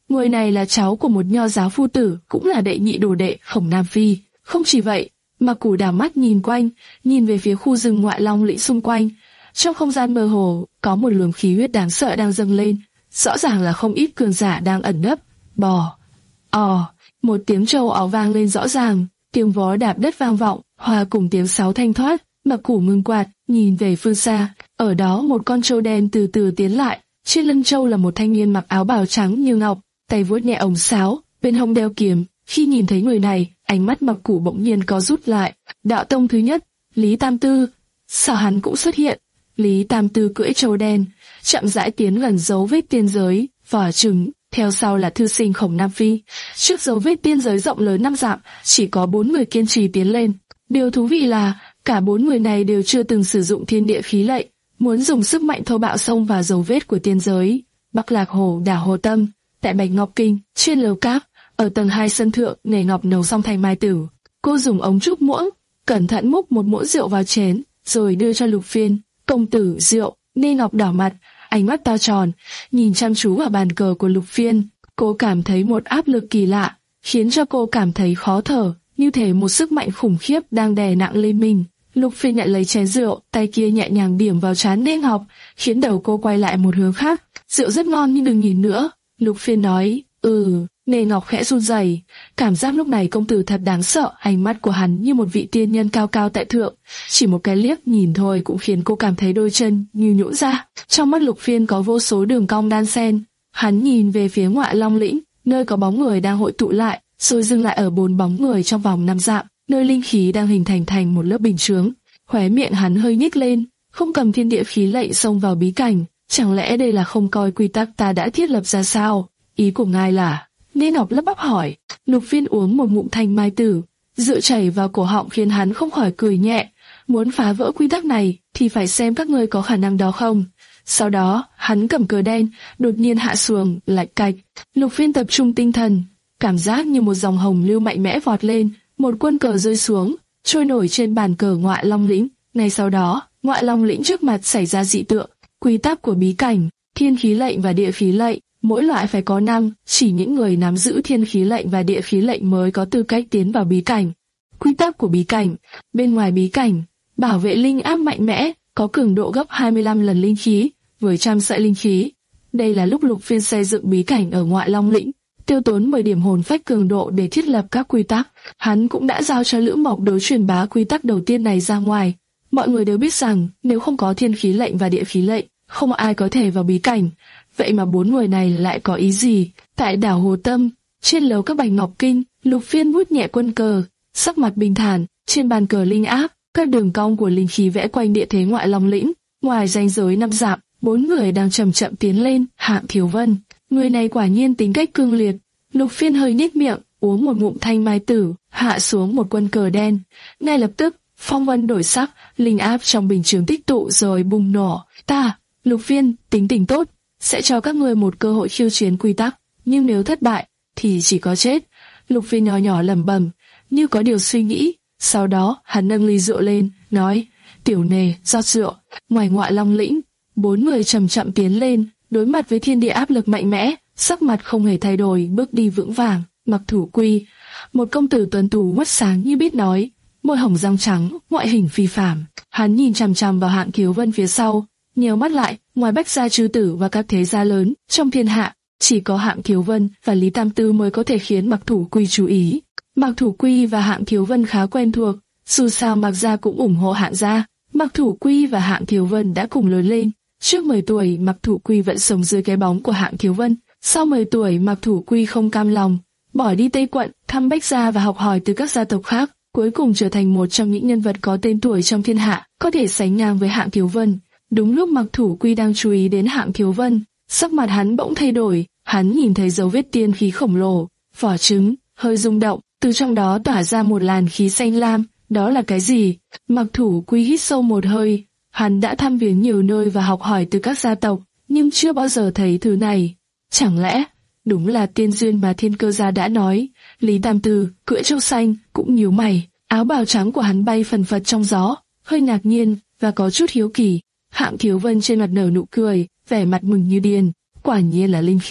Người này là cháu của một nho giáo phu tử, cũng là đệ nhị đồ đệ Khổng Nam Phi. Không chỉ vậy, Mặc Củ đảo mắt nhìn quanh, nhìn về phía khu rừng ngoại long lĩnh xung quanh. Trong không gian mơ hồ, có một luồng khí huyết đáng sợ đang dâng lên, rõ ràng là không ít cường giả đang ẩn nấp. Bò, ò, một tiếng trâu ò vang lên rõ ràng, tiếng vó đạp đất vang vọng, hòa cùng tiếng sáo thanh thoát. Mặc Củ ngưng quạt, nhìn về phương xa, ở đó một con trâu đen từ từ tiến lại, trên lưng trâu là một thanh niên mặc áo bào trắng như ngọc, tay vuốt nhẹ ống sáo, bên hông đeo kiếm. Khi nhìn thấy người này, ánh mắt Mặc Củ bỗng nhiên co rút lại. Đạo tông thứ nhất, Lý Tam Tư, sao hắn cũng xuất hiện? Lý Tam Tư cưỡi trâu đen, chậm rãi tiến gần dấu vết tiên giới, vỏ trứng, theo sau là thư sinh Khổng Nam Phi. Trước dấu vết tiên giới rộng lớn năm dặm, chỉ có bốn người kiên trì tiến lên. Điều thú vị là, cả bốn người này đều chưa từng sử dụng thiên địa khí lệnh, muốn dùng sức mạnh thô bạo xông vào dấu vết của tiên giới. Bắc Lạc Hồ, đảo Hồ Tâm, tại Bạch Ngọc Kinh, trên lầu cát, ở tầng hai sân thượng, Nề Ngọc nấu xong thành mai tử. Cô dùng ống trúc muỗng, cẩn thận múc một muỗng rượu vào chén, rồi đưa cho Lục Phiên. Công tử, rượu. Nề Ngọc đỏ mặt, ánh mắt to tròn, nhìn chăm chú vào bàn cờ của Lục Phiên. Cô cảm thấy một áp lực kỳ lạ, khiến cho cô cảm thấy khó thở, như thể một sức mạnh khủng khiếp đang đè nặng lên mình. Lục Phiên nhận lấy chén rượu, tay kia nhẹ nhàng điểm vào trán Nề Ngọc, khiến đầu cô quay lại một hướng khác. Rượu rất ngon nhưng đừng nhìn nữa. Lục Phiên nói. Ừ. Nề Ngọc khẽ run rẩy, cảm giác lúc này công tử thật đáng sợ, ánh mắt của hắn như một vị tiên nhân cao cao tại thượng, chỉ một cái liếc nhìn thôi cũng khiến cô cảm thấy đôi chân như nhũn ra. Trong mắt Lục Phiên có vô số đường cong đan xen, hắn nhìn về phía ngoại long lĩnh, nơi có bóng người đang hội tụ lại, rồi dừng lại ở bốn bóng người trong vòng năm dặm, nơi linh khí đang hình thành thành một lớp bình chướng. Khóe miệng hắn hơi nhếch lên, không cầm thiên địa khí lệnh xông vào bí cảnh, chẳng lẽ đây là không coi quy tắc ta đã thiết lập ra sao? Ý của ngài là? Nề Ngọc lắp bắp hỏi. Lục Phiên uống một ngụm thanh mai tử, rượu chảy vào cổ họng khiến hắn không khỏi cười nhẹ. Muốn phá vỡ quy tắc này thì phải xem các ngươi có khả năng đó không. Sau đó hắn cầm cờ đen, đột nhiên hạ xuồng, lạch cạch. Lục Phiên tập trung tinh thần, cảm giác như một dòng hồng lưu mạnh mẽ vọt lên, một quân cờ rơi xuống, trôi nổi trên bàn cờ ngoại long lĩnh. Ngay sau đó, ngoại long lĩnh trước mặt xảy ra dị tượng. Quy tắc của bí cảnh, thiên khí lệnh và địa khí lệnh, mỗi loại phải có năm, chỉ những người nắm giữ thiên khí lệnh và địa khí lệnh mới có tư cách tiến vào bí cảnh. Quy tắc của bí cảnh, bên ngoài bí cảnh, bảo vệ linh áp mạnh mẽ, có cường độ gấp hai mươi lăm lần linh khí, với trăm sợi linh khí. Đây là lúc Lục Phiên xây dựng bí cảnh ở ngoại long lĩnh, tiêu tốn mười điểm hồn phách cường độ để thiết lập các quy tắc. Hắn cũng đã giao cho Lữ Mộc đối truyền bá quy tắc đầu tiên này ra ngoài. Mọi người đều biết rằng, nếu không có thiên khí lệnh và địa khí lệnh, không ai có thể vào bí cảnh. Vậy mà bốn người này lại có ý gì? Tại đảo Hồ Tâm, trên lầu các Bạch Ngọc Kinh, Lục Phiên vuốt nhẹ quân cờ, sắc mặt bình thản, trên bàn cờ linh áp, các đường cong của linh khí vẽ quanh địa thế ngoại long lĩnh. Ngoài ranh giới năm dặm, bốn người đang chậm chậm tiến lên. Hạng Thiếu Vân, người này quả nhiên tính cách cương liệt. Lục Phiên hơi nhếch miệng, uống một ngụm thanh mai tử, hạ xuống một quân cờ đen. Ngay lập tức, phong vân đổi sắc, linh áp trong bình chướng tích tụ rồi bùng nổ. Ta, Lục Phiên, tính tình tốt, sẽ cho các ngươi một cơ hội khiêu chiến quy tắc, nhưng nếu thất bại, thì chỉ có chết. Lục Phiên nhỏ nhỏ lẩm bẩm, như có điều suy nghĩ. Sau đó, hắn nâng ly rượu lên, nói, Tiểu Nề, rót rượu. Ngoài ngoại long lĩnh, bốn người chậm chậm tiến lên, đối mặt với thiên địa áp lực mạnh mẽ, sắc mặt không hề thay đổi, bước đi vững vàng. Mặc Thủ Quy, một công tử tuấn tú mắt sáng như biết nói, môi hồng răng trắng, ngoại hình phi phàm. Hắn nhìn chằm chằm vào Hạng Thiếu Vân phía sau, nheo mắt lại. Ngoài Bách gia chư tử và các thế gia lớn trong thiên hạ, chỉ có Hạng Thiếu Vân và Lý Tam Tư mới có thể khiến Mặc Thủ Quy chú ý. Mặc Thủ Quy và Hạng Thiếu Vân khá quen thuộc, dù sao Mặc gia cũng ủng hộ Hạng gia. Mặc Thủ Quy và Hạng Thiếu Vân đã cùng lớn lên. Trước mười tuổi, Mặc Thủ Quy vẫn sống dưới cái bóng của Hạng Thiếu Vân. Sau mười tuổi, Mặc Thủ Quy không cam lòng, bỏ đi Tây Quận, thăm Bách gia và học hỏi từ các gia tộc khác, cuối cùng trở thành một trong những nhân vật có tên tuổi trong thiên hạ, có thể sánh ngang với Hạng Thiếu Vân. Đúng lúc Mặc Thủ Quy đang chú ý đến Hạng Thiếu Vân, sắc mặt hắn bỗng thay đổi, hắn nhìn thấy dấu vết tiên khí khổng lồ, vỏ trứng, hơi rung động, từ trong đó tỏa ra một làn khí xanh lam, đó là cái gì? Mặc Thủ Quy hít sâu một hơi, hắn đã thăm viếng nhiều nơi và học hỏi từ các gia tộc, nhưng chưa bao giờ thấy thứ này. Chẳng lẽ, đúng là tiên duyên mà Thiên Cơ gia đã nói? Lý Tam Tư, cưỡi trâu xanh, cũng nhíu mày, áo bào trắng của hắn bay phần phật trong gió, hơi ngạc nhiên và có chút hiếu kỳ. Hạng Thiếu Vân trên mặt nở nụ cười, vẻ mặt mừng như điên, quả nhiên là linh khí,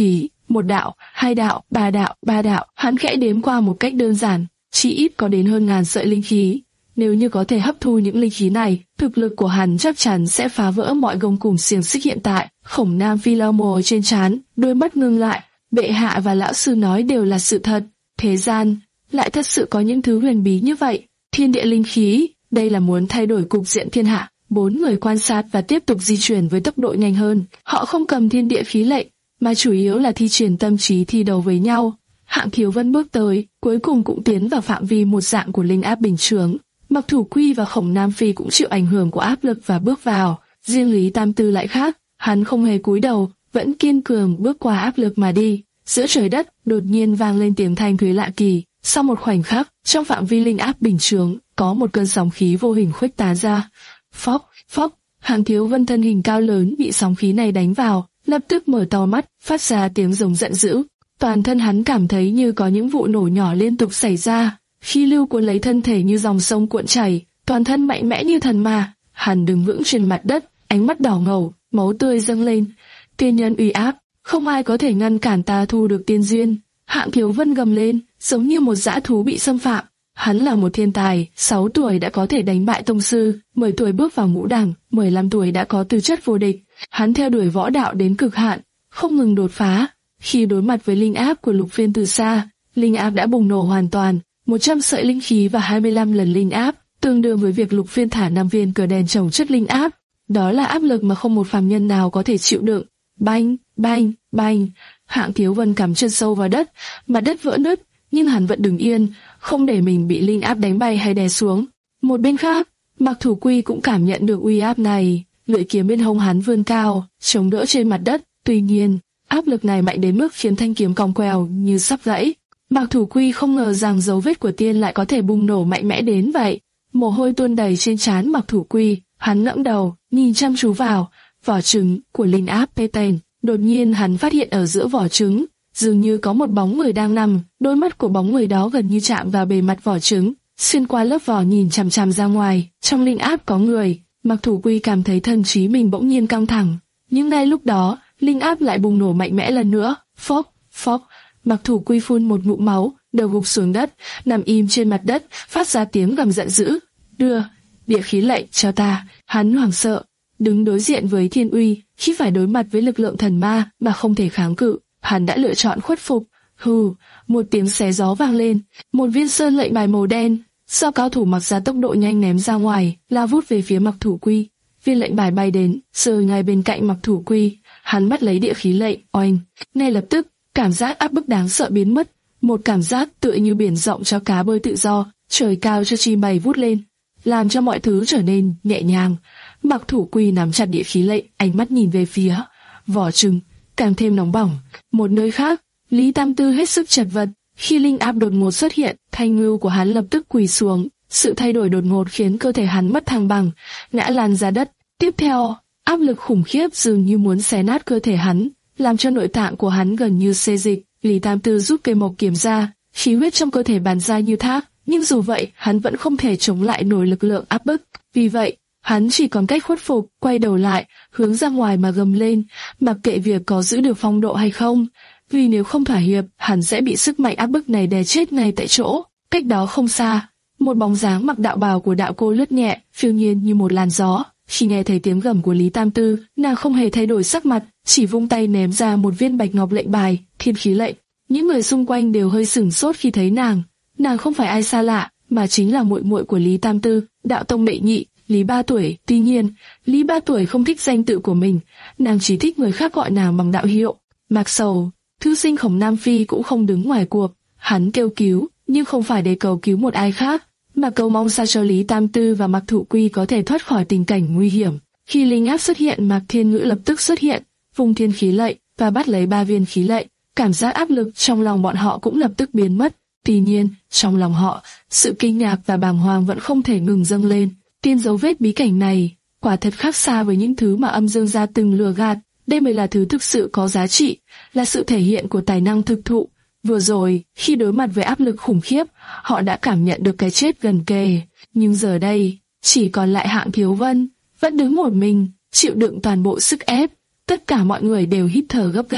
Một đạo, hai đạo, ba đạo, ba đạo, hắn khẽ đếm qua một cách đơn giản, chỉ ít có đến hơn ngàn sợi linh khí. Nếu như có thể hấp thu những linh khí này, thực lực của hắn chắc chắn sẽ phá vỡ mọi gông cùm xiềng xích hiện tại. Khổng Nam Phi lau mồ trên trán, đôi mắt ngưng lại. Bệ hạ và lão sư nói đều là sự thật. Thế gian lại thật sự có những thứ huyền bí như vậy. Thiên địa linh khí, đây là muốn thay đổi cục diện thiên hạ. Bốn người quan sát và tiếp tục di chuyển với tốc độ nhanh hơn. Họ không cầm thiên địa khí lệnh, mà chủ yếu là thi triển tâm trí thi đấu với nhau. Hạng Thiếu Vân bước tới, cuối cùng cũng tiến vào phạm vi một dạng của linh áp bình chướng. Mặc Thủ Quy và Khổng Nam Phi cũng chịu ảnh hưởng của áp lực và bước vào. Riêng Lý Tam Tư lại khác, hắn không hề cúi đầu, vẫn kiên cường bước qua áp lực mà đi. Giữa trời đất đột nhiên vang lên tiếng thanh thúy lạ kỳ. Sau một khoảnh khắc, trong phạm vi linh áp bình chướng, có một cơn sóng khí vô hình khuếch tán ra. Phốc, phốc, Hạng Thiếu Vân thân hình cao lớn bị sóng khí này đánh vào, lập tức mở to mắt, phát ra tiếng rống giận dữ. Toàn thân hắn cảm thấy như có những vụ nổ nhỏ liên tục xảy ra, khí lưu cuốn lấy thân thể như dòng sông cuộn chảy, toàn thân mạnh mẽ như thần ma. Hắn đứng vững trên mặt đất, ánh mắt đỏ ngầu, máu tươi dâng lên. Tiên nhân uy áp, không ai có thể ngăn cản ta thu được tiên duyên. Hạng Thiếu Vân gầm lên, giống như một dã thú bị xâm phạm. Hắn là một thiên tài, sáu tuổi đã có thể đánh bại tông sư, mười tuổi bước vào ngũ đẳng, mười lăm tuổi đã có tư chất vô địch. Hắn theo đuổi võ đạo đến cực hạn, không ngừng đột phá. Khi đối mặt với linh áp của Lục Phiên từ xa, linh áp đã bùng nổ hoàn toàn, một trăm sợi linh khí và hai mươi lăm lần linh áp, tương đương với việc Lục Phiên thả năm viên cờ đèn trồng chất linh áp. Đó là áp lực mà không một phàm nhân nào có thể chịu đựng. Banh, banh, banh, Hạng Thiếu Vân cắm chân sâu vào đất, mặt đất vỡ nứt, nhưng hắn vẫn đứng yên, không để mình bị linh áp đánh bay hay đè xuống. Một bên khác, Mặc Thủ Quy cũng cảm nhận được uy áp này, lưỡi kiếm bên hông hắn vươn cao, chống đỡ trên mặt đất. Tuy nhiên, áp lực này mạnh đến mức khiến thanh kiếm cong queo như sắp gãy. Mặc Thủ Quy không ngờ rằng dấu vết của tiên lại có thể bùng nổ mạnh mẽ đến vậy. Mồ hôi tuôn đầy trên trán Mặc Thủ Quy, hắn ngẩng đầu, nhìn chăm chú vào vỏ trứng của linh áp Peten. Đột nhiên hắn phát hiện ở giữa vỏ trứng dường như có một bóng người đang nằm, đôi mắt của bóng người đó gần như chạm vào bề mặt vỏ trứng, xuyên qua lớp vỏ nhìn chằm chằm ra ngoài. Trong linh áp có người. Mặc Thủ Quy cảm thấy thân trí mình bỗng nhiên căng thẳng, nhưng ngay lúc đó linh áp lại bùng nổ mạnh mẽ lần nữa. Phốc, phốc, Mặc Thủ Quy phun một ngụm máu, đầu gục xuống đất, nằm im trên mặt đất, phát ra tiếng gầm giận dữ. Đưa địa khí lệnh cho ta. Hắn hoảng sợ, đứng đối diện với thiên uy, khi phải đối mặt với lực lượng thần ma mà không thể kháng cự, hắn đã lựa chọn khuất phục. Hừ, một tiếng xé gió vang lên, một viên sơn lệnh bài màu đen do cao thủ mặc ra tốc độ nhanh ném ra ngoài, lao vút về phía Mặc Thủ Quy. Viên lệnh bài bay đến, rơi ngay bên cạnh Mặc Thủ Quy. Hắn bắt lấy địa khí lệnh, oanh, ngay lập tức, cảm giác áp bức đáng sợ biến mất, một cảm giác tựa như biển rộng cho cá bơi tự do, trời cao cho chim bay vút lên, làm cho mọi thứ trở nên nhẹ nhàng. Mặc Thủ Quy nắm chặt địa khí lệnh, ánh mắt nhìn về phía vỏ trứng, càng thêm nóng bỏng. Một nơi khác, Lý Tam Tư hết sức chật vật. Khi linh áp đột ngột xuất hiện, thanh ngưu của hắn lập tức quỳ xuống. Sự thay đổi đột ngột khiến cơ thể hắn mất thăng bằng, ngã lăn ra đất. Tiếp theo, áp lực khủng khiếp dường như muốn xé nát cơ thể hắn, làm cho nội tạng của hắn gần như xê dịch. Lý Tam Tư rút cây mộc kiếm ra, khí huyết trong cơ thể bắn ra như thác, nhưng dù vậy, hắn vẫn không thể chống lại nổi lực lượng áp bức. Vì vậy, hắn chỉ còn cách khuất phục, quay đầu lại, hướng ra ngoài mà gầm lên, mặc kệ việc có giữ được phong độ hay không, vì nếu không thỏa hiệp, hắn sẽ bị sức mạnh áp bức này đè chết ngay tại chỗ. Cách đó không xa, một bóng dáng mặc đạo bào của đạo cô lướt nhẹ, phiêu nhiên như một làn gió. Khi nghe thấy tiếng gầm của Lý Tam Tư, nàng không hề thay đổi sắc mặt, chỉ vung tay ném ra một viên bạch ngọc lệnh bài, thiên khí lệnh. Những người xung quanh đều hơi sửng sốt khi thấy nàng. Nàng không phải ai xa lạ, mà chính là muội muội của Lý Tam Tư, đạo tông đệ nhị, Lý Ba Tuổi. Tuy nhiên, Lý Ba Tuổi không thích danh tự của mình, nàng chỉ thích người khác gọi nàng bằng đạo hiệu. Mạc Sầu, thư sinh Khổng Nam Phi cũng không đứng ngoài cuộc, hắn kêu cứu, nhưng không phải để cầu cứu một ai khác, mà cầu mong sao cho Lý Tam Tư và Mặc Thủ Quy có thể thoát khỏi tình cảnh nguy hiểm. Khi linh áp xuất hiện, Mạc Thiên Ngữ lập tức xuất hiện, vung thiên khí lệnh và bắt lấy ba viên khí lệnh. Cảm giác áp lực trong lòng bọn họ cũng lập tức biến mất. Tuy nhiên, trong lòng họ, sự kinh ngạc và bàng hoàng vẫn không thể ngừng dâng lên. Tiên dấu vết bí cảnh này, quả thật khác xa với những thứ mà Âm Dương gia từng lừa gạt. Đây mới là thứ thực sự có giá trị, là sự thể hiện của tài năng thực thụ. Vừa rồi, khi đối mặt với áp lực khủng khiếp, họ đã cảm nhận được cái chết gần kề. Nhưng giờ đây, chỉ còn lại Hạng Thiếu Vân, vẫn đứng một mình, chịu đựng toàn bộ sức ép. Tất cả mọi người đều hít thở gấp gáp,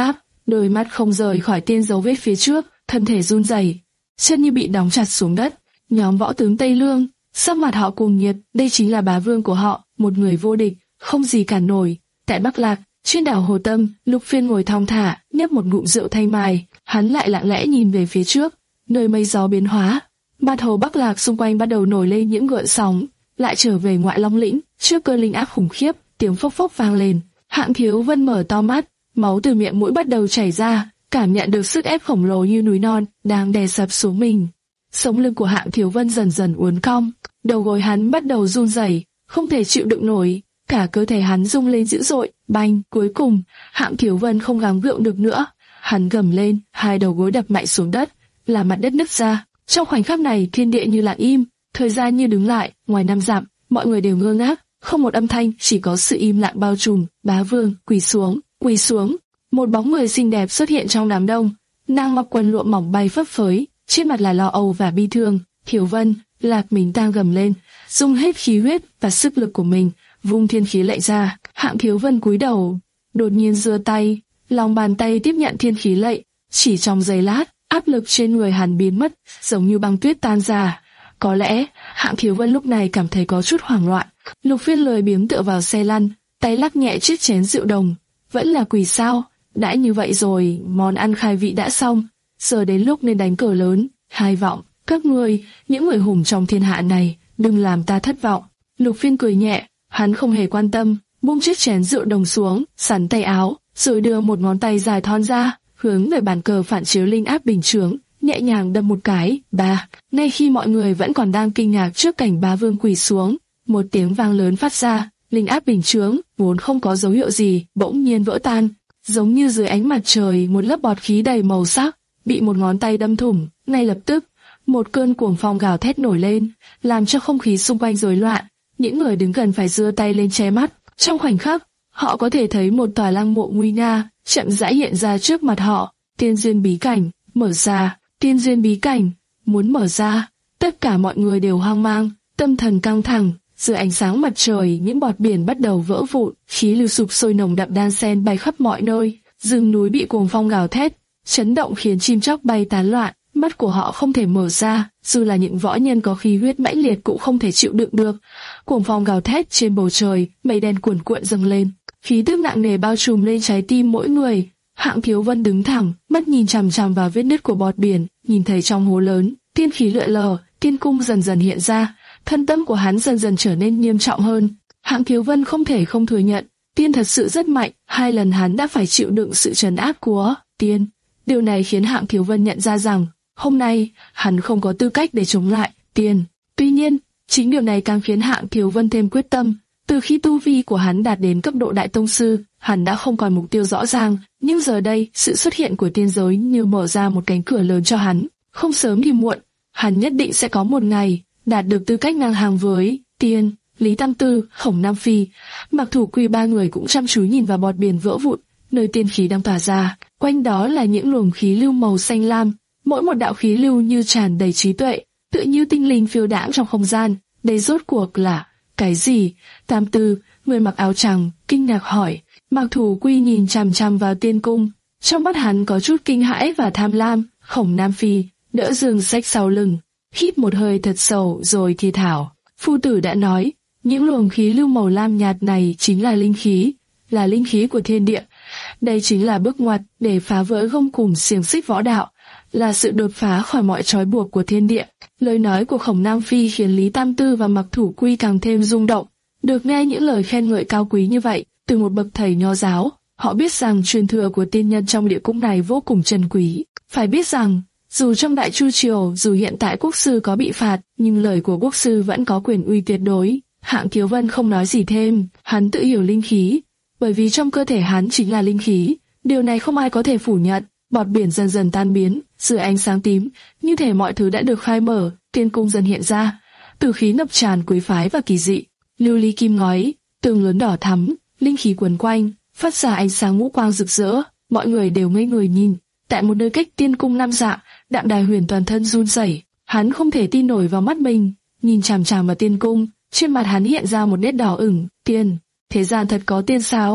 đôi mắt không rời khỏi tiên dấu vết phía trước, thân thể run rẩy, chân như bị đóng chặt xuống đất. Nhóm võ tướng Tây Lương, sắc mặt họ cuồng nhiệt, đây chính là bá vương của họ, một người vô địch, không gì cản nổi. Tại Bắc Lạc, trên đảo Hồ Tâm, Lục Phiên ngồi thong thả, nhấp một ngụm rượu thanh mai, hắn lại lặng lẽ nhìn về phía trước, nơi mây gió biến hóa. Mặt hồ Bắc Lạc xung quanh bắt đầu nổi lên những gợn sóng, lại trở về ngoại Long lĩnh, trước cơn linh áp khủng khiếp, tiếng phốc phốc vang lên. Hạng Thiếu Vân mở to mắt, máu từ miệng mũi bắt đầu chảy ra, cảm nhận được sức ép khổng lồ như núi non đang đè sập xuống mình. Sống lưng của Hạng Thiếu Vân dần dần uốn cong, đầu gối hắn bắt đầu run rẩy, không thể chịu đựng nổi, cả cơ thể hắn rung lên dữ dội. Bành, cuối cùng, Hạng Thiếu Vân không gắng gượng được nữa, hắn gầm lên, hai đầu gối đập mạnh xuống đất, làm mặt đất nứt ra. Trong khoảnh khắc này, thiên địa như lặng im, thời gian như đứng lại. Ngoài năm dặm, mọi người đều ngơ ngác, không một âm thanh, chỉ có sự im lặng bao trùm. Bá Vương, quỳ xuống, quỳ xuống. Một bóng người xinh đẹp xuất hiện trong đám đông, nàng mặc quần lụa mỏng bay phấp phới, trên mặt là lo âu và bi thương. Thiếu Vân, Lạc Minh Tang gầm lên, dùng hết khí huyết và sức lực của mình, vung thiên khí lệnh ra. Hạng Thiếu Vân cúi đầu, đột nhiên giơ tay, lòng bàn tay tiếp nhận thiên khí lệnh. Chỉ trong giây lát, áp lực trên người hắn biến mất, giống như băng tuyết tan ra. Có lẽ Hạng Thiếu Vân lúc này cảm thấy có chút hoảng loạn. Lục Phiên lười biếng tựa vào xe lăn, tay lắc nhẹ chiếc chén rượu đồng. Vẫn là quỳ sao? Đã như vậy rồi, món ăn khai vị đã xong, giờ đến lúc nên đánh cờ lớn. Hai vọng, các ngươi, những người hùng trong thiên hạ này, đừng làm ta thất vọng. Lục Phiên cười nhẹ, hắn không hề quan tâm, buông chiếc chén rượu đồng xuống, sắn tay áo, rồi đưa một ngón tay dài thon ra, hướng về bàn cờ phản chiếu linh áp bình chướng, nhẹ nhàng đâm một cái. Ba. Ngay khi mọi người vẫn còn đang kinh ngạc trước cảnh Bá Vương quỳ xuống, một tiếng vang lớn phát ra, linh áp bình chướng vốn không có dấu hiệu gì, bỗng nhiên vỡ tan, giống như dưới ánh mặt trời một lớp bọt khí đầy màu sắc bị một ngón tay đâm thủng. Ngay lập tức, một cơn cuồng phong gào thét nổi lên, làm cho không khí xung quanh rối loạn. Những người đứng gần phải giơ tay lên che mắt. Trong khoảnh khắc, họ có thể thấy một tòa lăng mộ nguy nga chậm rãi hiện ra trước mặt họ. Tiên duyên bí cảnh mở ra, tiên duyên bí cảnh muốn mở ra. Tất cả mọi người đều hoang mang, tâm thần căng thẳng. Dưới ánh sáng mặt trời, những bọt biển bắt đầu vỡ vụn, khí lưu sụp sôi nồng đậm đan xen bay khắp mọi nơi. Rừng núi bị cuồng phong gào thét, chấn động khiến chim chóc bay tán loạn. Mắt của họ không thể mở ra, dù là những võ nhân có khí huyết mãnh liệt cũng không thể chịu đựng được. Cuồng phong gào thét trên bầu trời, mây đen cuồn cuộn dâng lên, khí tức nặng nề bao trùm lên trái tim mỗi người. Hạng Thiếu Vân đứng thẳng, mắt nhìn chằm chằm vào vết nứt của bọt biển, nhìn thấy trong hố lớn, tiên khí lượn lờ, tiên cung dần dần hiện ra, thân tâm của hắn dần dần trở nên nghiêm trọng hơn. Hạng Thiếu Vân không thể không thừa nhận, tiên thật sự rất mạnh, hai lần hắn đã phải chịu đựng sự trấn áp của tiên. Điều này khiến Hạng Thiếu Vân nhận ra rằng, hôm nay, hắn không có tư cách để chống lại tiên. Tuy nhiên, chính điều này càng khiến Hạng Thiếu Vân thêm quyết tâm. Từ khi tu vi của hắn đạt đến cấp độ đại tông sư, hắn đã không còn mục tiêu rõ ràng, nhưng giờ đây, sự xuất hiện của tiên giới như mở ra một cánh cửa lớn cho hắn. Không sớm thì muộn, hắn nhất định sẽ có một ngày đạt được tư cách ngang hàng với tiên. Lý Tam Tư, Khổng Nam Phi, Mạc Thủ Quy ba người cũng chăm chú nhìn vào bọt biển vỡ vụn, nơi tiên khí đang tỏa ra. Quanh đó là những luồng khí lưu màu xanh lam, mỗi một đạo khí lưu như tràn đầy trí tuệ, tựa như tinh linh phiêu đãng trong không gian. Đây rốt cuộc là cái gì? Tam Tư, người mặc áo trắng, kinh ngạc hỏi. Mạc Thủ Quy nhìn chằm chằm vào tiên cung, trong mắt hắn có chút kinh hãi và tham lam. Khổng Nam Phi đỡ giường sách sau lưng, hít một hơi thật sâu rồi thì thảo. Phu tử đã nói, những luồng khí lưu màu lam nhạt này chính là linh khí, là linh khí của thiên địa. Đây chính là bước ngoặt để phá vỡ gông cùm xiềng xích võ đạo, là sự đột phá khỏi mọi trói buộc của thiên địa. Lời nói của Khổng Nam Phi khiến Lý Tam Tư và Mạc Thủ Quy càng thêm rung động. Được nghe những lời khen ngợi cao quý như vậy từ một bậc thầy nho giáo, họ biết rằng truyền thừa của tiên nhân trong địa cung này vô cùng trân quý. Phải biết rằng, dù trong Đại Chu Triều, dù hiện tại quốc sư có bị phạt, nhưng lời của quốc sư vẫn có quyền uy tuyệt đối. Hạng Thiếu Vân không nói gì thêm, hắn tự hiểu linh khí, bởi vì trong cơ thể hắn chính là linh khí, điều này không ai có thể phủ nhận. Bọt biển dần dần tan biến, dưới ánh sáng tím, như thể mọi thứ đã được khai mở, tiên cung dần hiện ra, tử khí ngập tràn quý phái và kỳ dị. Lưu ly kim ngói, tường lớn đỏ thắm, linh khí quấn quanh, phát ra ánh sáng ngũ quang rực rỡ, mọi người đều ngây người nhìn. Tại một nơi cách tiên cung năm dặm, Đạm Đài Huyền toàn thân run rẩy, hắn không thể tin nổi vào mắt mình, nhìn chằm chằm vào tiên cung, trên mặt hắn hiện ra một nét đỏ ửng. Tiên, thế gian thật có tiên sao?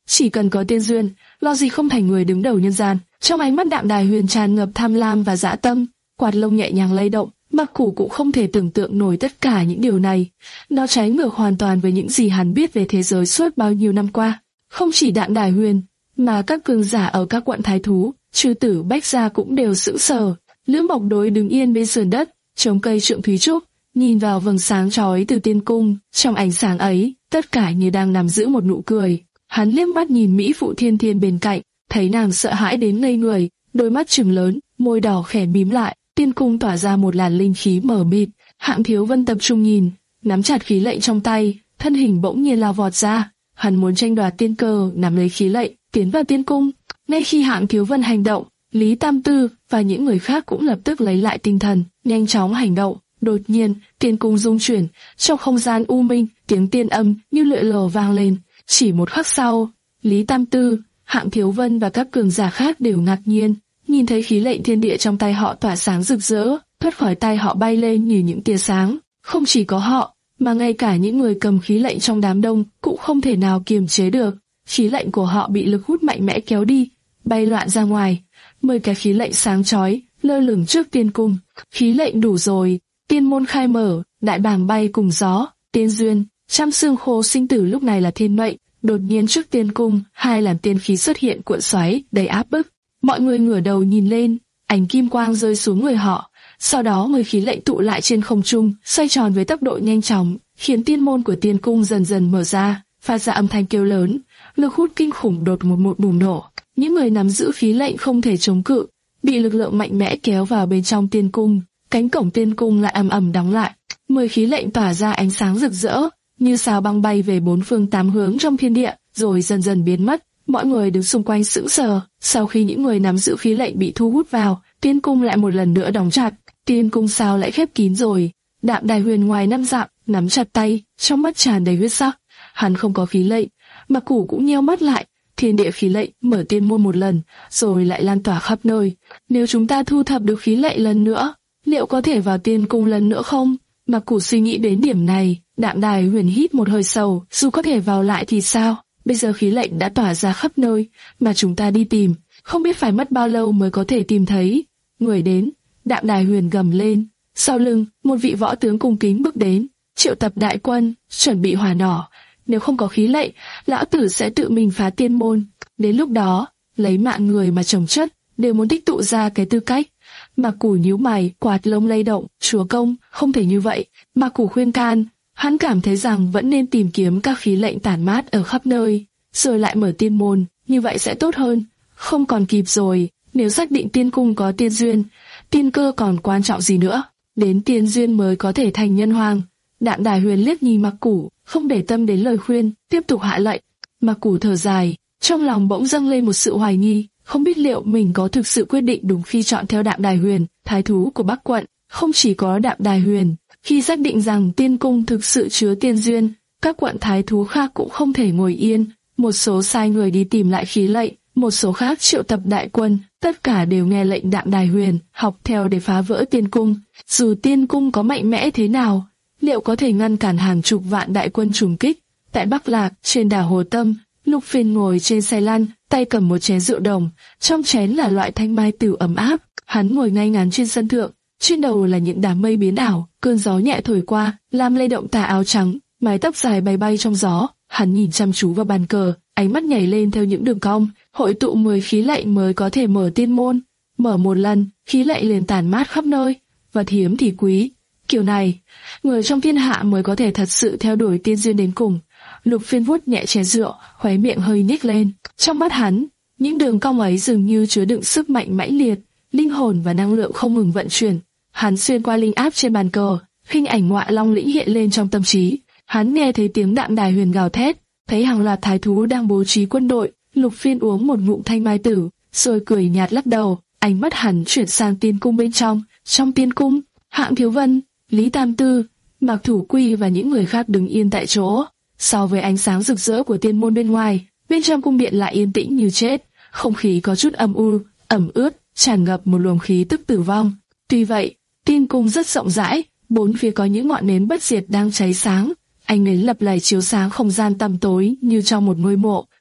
chỉ cần có tiên duyên, lo gì không thành người đứng đầu nhân gian. Trong ánh mắt Đạm Đài Huyền tràn ngập tham lam và dã tâm, quạt lông nhẹ nhàng lay động. Mặc Củ cũng không thể tưởng tượng nổi tất cả những điều này. Nó trái ngược hoàn toàn với những gì hắn biết về thế giới suốt bao nhiêu năm qua. Không chỉ Đạm Đài Huyền, mà các cường giả ở các quận thái thú, Trư Tử Bách Gia cũng đều sững sờ. Lữ Mộc Đối đứng yên bên sườn đất, chống cây trượng thúy trúc, nhìn vào vầng sáng chói từ tiên cung. Trong ánh sáng ấy, tất cả như đang nằm giữ một nụ cười. Hắn liếc mắt nhìn Mỹ Phụ Thiên Thiên bên cạnh, thấy nàng sợ hãi đến ngây người, đôi mắt trừng lớn, môi đỏ khẽ mím lại. Tiên cung tỏa ra một làn linh khí mờ mịt. Hạng Thiếu Vân tập trung nhìn, nắm chặt khí lệnh trong tay, thân hình bỗng nhiên lao vọt ra. Hắn muốn tranh đoạt tiên cơ, nắm lấy khí lệnh, tiến vào tiên cung. Ngay khi Hạng Thiếu Vân hành động, Lý Tam Tư và những người khác cũng lập tức lấy lại tinh thần, nhanh chóng hành động. Đột nhiên, tiên cung rung chuyển, trong không gian u minh, tiếng tiên âm như lượn lờ vang lên. Chỉ một khắc sau, Lý Tam Tư, Hạng Thiếu Vân và các cường giả khác đều ngạc nhiên, nhìn thấy khí lệnh thiên địa trong tay họ tỏa sáng rực rỡ, thoát khỏi tay họ bay lên như những tia sáng. Không chỉ có họ, mà ngay cả những người cầm khí lệnh trong đám đông cũng không thể nào kiềm chế được. Khí lệnh của họ bị lực hút mạnh mẽ kéo đi, bay loạn ra ngoài. Mười cái khí lệnh sáng chói lơ lửng trước tiên cung. Khí lệnh đủ rồi, tiên môn khai mở, đại bàng bay cùng gió, tiên duyên, trăm xương khô sinh tử lúc này là thiên mệnh. Đột nhiên trước tiên cung, hai làn tiên khí xuất hiện cuộn xoáy, đầy áp bức. Mọi người ngửa đầu nhìn lên, ánh kim quang rơi xuống người họ. Sau đó mười khí lệnh tụ lại trên không trung, xoay tròn với tốc độ nhanh chóng, khiến tiên môn của tiên cung dần dần mở ra, phát ra âm thanh kêu lớn. Lực hút kinh khủng đột một một bùng nổ. Những người nắm giữ khí lệnh không thể chống cự, bị lực lượng mạnh mẽ kéo vào bên trong tiên cung. Cánh cổng tiên cung lại ầm ầm đóng lại. Mười khí lệnh tỏa ra ánh sáng rực rỡ, như sao băng bay về bốn phương tám hướng trong thiên địa, rồi dần dần biến mất. Mọi người đứng xung quanh sững sờ. Sau khi những người nắm giữ khí lệnh bị thu hút vào, tiên cung lại một lần nữa đóng chặt. Tiên cung sao lại khép kín rồi? Đạm Đài Huyền ngoài năm dặm, nắm chặt tay, trong mắt tràn đầy huyết sắc. Hắn không có khí lệnh, Mặc Củ cũng nheo mắt lại. Thiên địa khí lệnh mở tiên môn một lần, rồi lại lan tỏa khắp nơi. Nếu chúng ta thu thập được khí lệnh lần nữa, liệu có thể vào tiên cung lần nữa không? Mặc Củ suy nghĩ đến điểm này. Đạm Đài Huyền hít một hơi sâu, dù có thể vào lại thì sao? Bây giờ khí lệnh đã tỏa ra khắp nơi, mà chúng ta đi tìm, không biết phải mất bao lâu mới có thể tìm thấy. Người đến, Đạm Đài Huyền gầm lên. Sau lưng, một vị võ tướng cung kính bước đến, triệu tập đại quân, chuẩn bị hỏa nỏ. Nếu không có khí lệnh, lão tử sẽ tự mình phá tiên môn. Đến lúc đó, lấy mạng người mà trồng chất, đều muốn tích tụ ra cái tư cách. Mặc Củ nhíu mày, quạt lông lay động. Chúa công, không thể như vậy. Mặc Củ khuyên can. Hắn cảm thấy rằng vẫn nên tìm kiếm các khí lệnh tản mát ở khắp nơi, rồi lại mở tiên môn, như vậy sẽ tốt hơn. Không còn kịp rồi, nếu xác định tiên cung có tiên duyên, tiên cơ còn quan trọng gì nữa, đến tiên duyên mới có thể thành nhân hoàng. Đạm Đài Huyền liếc nhìn Mặc Củ, không để tâm đến lời khuyên, tiếp tục hạ lệnh. Mặc Củ thở dài, trong lòng bỗng dâng lên một sự hoài nghi, không biết liệu mình có thực sự quyết định đúng khi chọn theo Đạm Đài Huyền, thái thú của Bắc quận. Không chỉ có Đạm Đài Huyền, khi xác định rằng tiên cung thực sự chứa tiên duyên, các quận thái thú khác cũng không thể ngồi yên. Một số sai người đi tìm lại khí lệnh, một số khác triệu tập đại quân, tất cả đều nghe lệnh Đạm Đài Huyền, học theo để phá vỡ tiên cung. Dù tiên cung có mạnh mẽ thế nào, liệu có thể ngăn cản hàng chục vạn đại quân trùng kích? Tại Bắc Lạc, trên đảo Hồ Tâm, Lục Phiên ngồi trên xe lăn, tay cầm một chén rượu đồng, trong chén là loại thanh mai tửu ấm áp. Hắn ngồi ngay ngắn trên sân thượng, trên đầu là những đám mây biến ảo, cơn gió nhẹ thổi qua, làm lay động tà áo trắng, mái tóc dài bay bay trong gió. Hắn nhìn chăm chú vào bàn cờ, ánh mắt nhảy lên theo những đường cong. Hội tụ mười khí lệnh mới có thể mở tiên môn. Mở một lần, khí lệnh liền tản mát khắp nơi, vật hiếm thì quý. Kiểu này, người trong thiên hạ mới có thể thật sự theo đuổi tiên duyên đến cùng. Lục Phiên vuốt nhẹ chén rượu, khóe miệng hơi nhếch lên. Trong mắt hắn, những đường cong ấy dường như chứa đựng sức mạnh mãnh liệt, linh hồn và năng lượng không ngừng vận chuyển. Hắn xuyên qua linh áp trên bàn cờ, hình ảnh Ngoại Long Lĩnh hiện lên trong tâm trí. Hắn nghe thấy tiếng Đạm Đài Huyền gào thét, thấy hàng loạt thái thú đang bố trí quân đội. Lục Phiên uống một ngụm thanh mai tử, rồi cười nhạt lắc đầu. Ánh mắt hắn chuyển sang tiên cung bên trong. Trong tiên cung, Hạng Thiếu Vân, Lý Tam Tư, Mạc Thủ Quy và những người khác đứng yên tại chỗ. So với ánh sáng rực rỡ của tiên môn bên ngoài, bên trong cung điện lại yên tĩnh như chết. Không khí có chút âm u, ẩm ướt, tràn ngập một luồng khí tức tử vong. Tuy vậy, tiên cung rất rộng rãi, bốn phía có những ngọn nến bất diệt đang cháy sáng. Ánh nến lập lòe chiếu sáng không gian tăm tối như trong một ngôi mộ.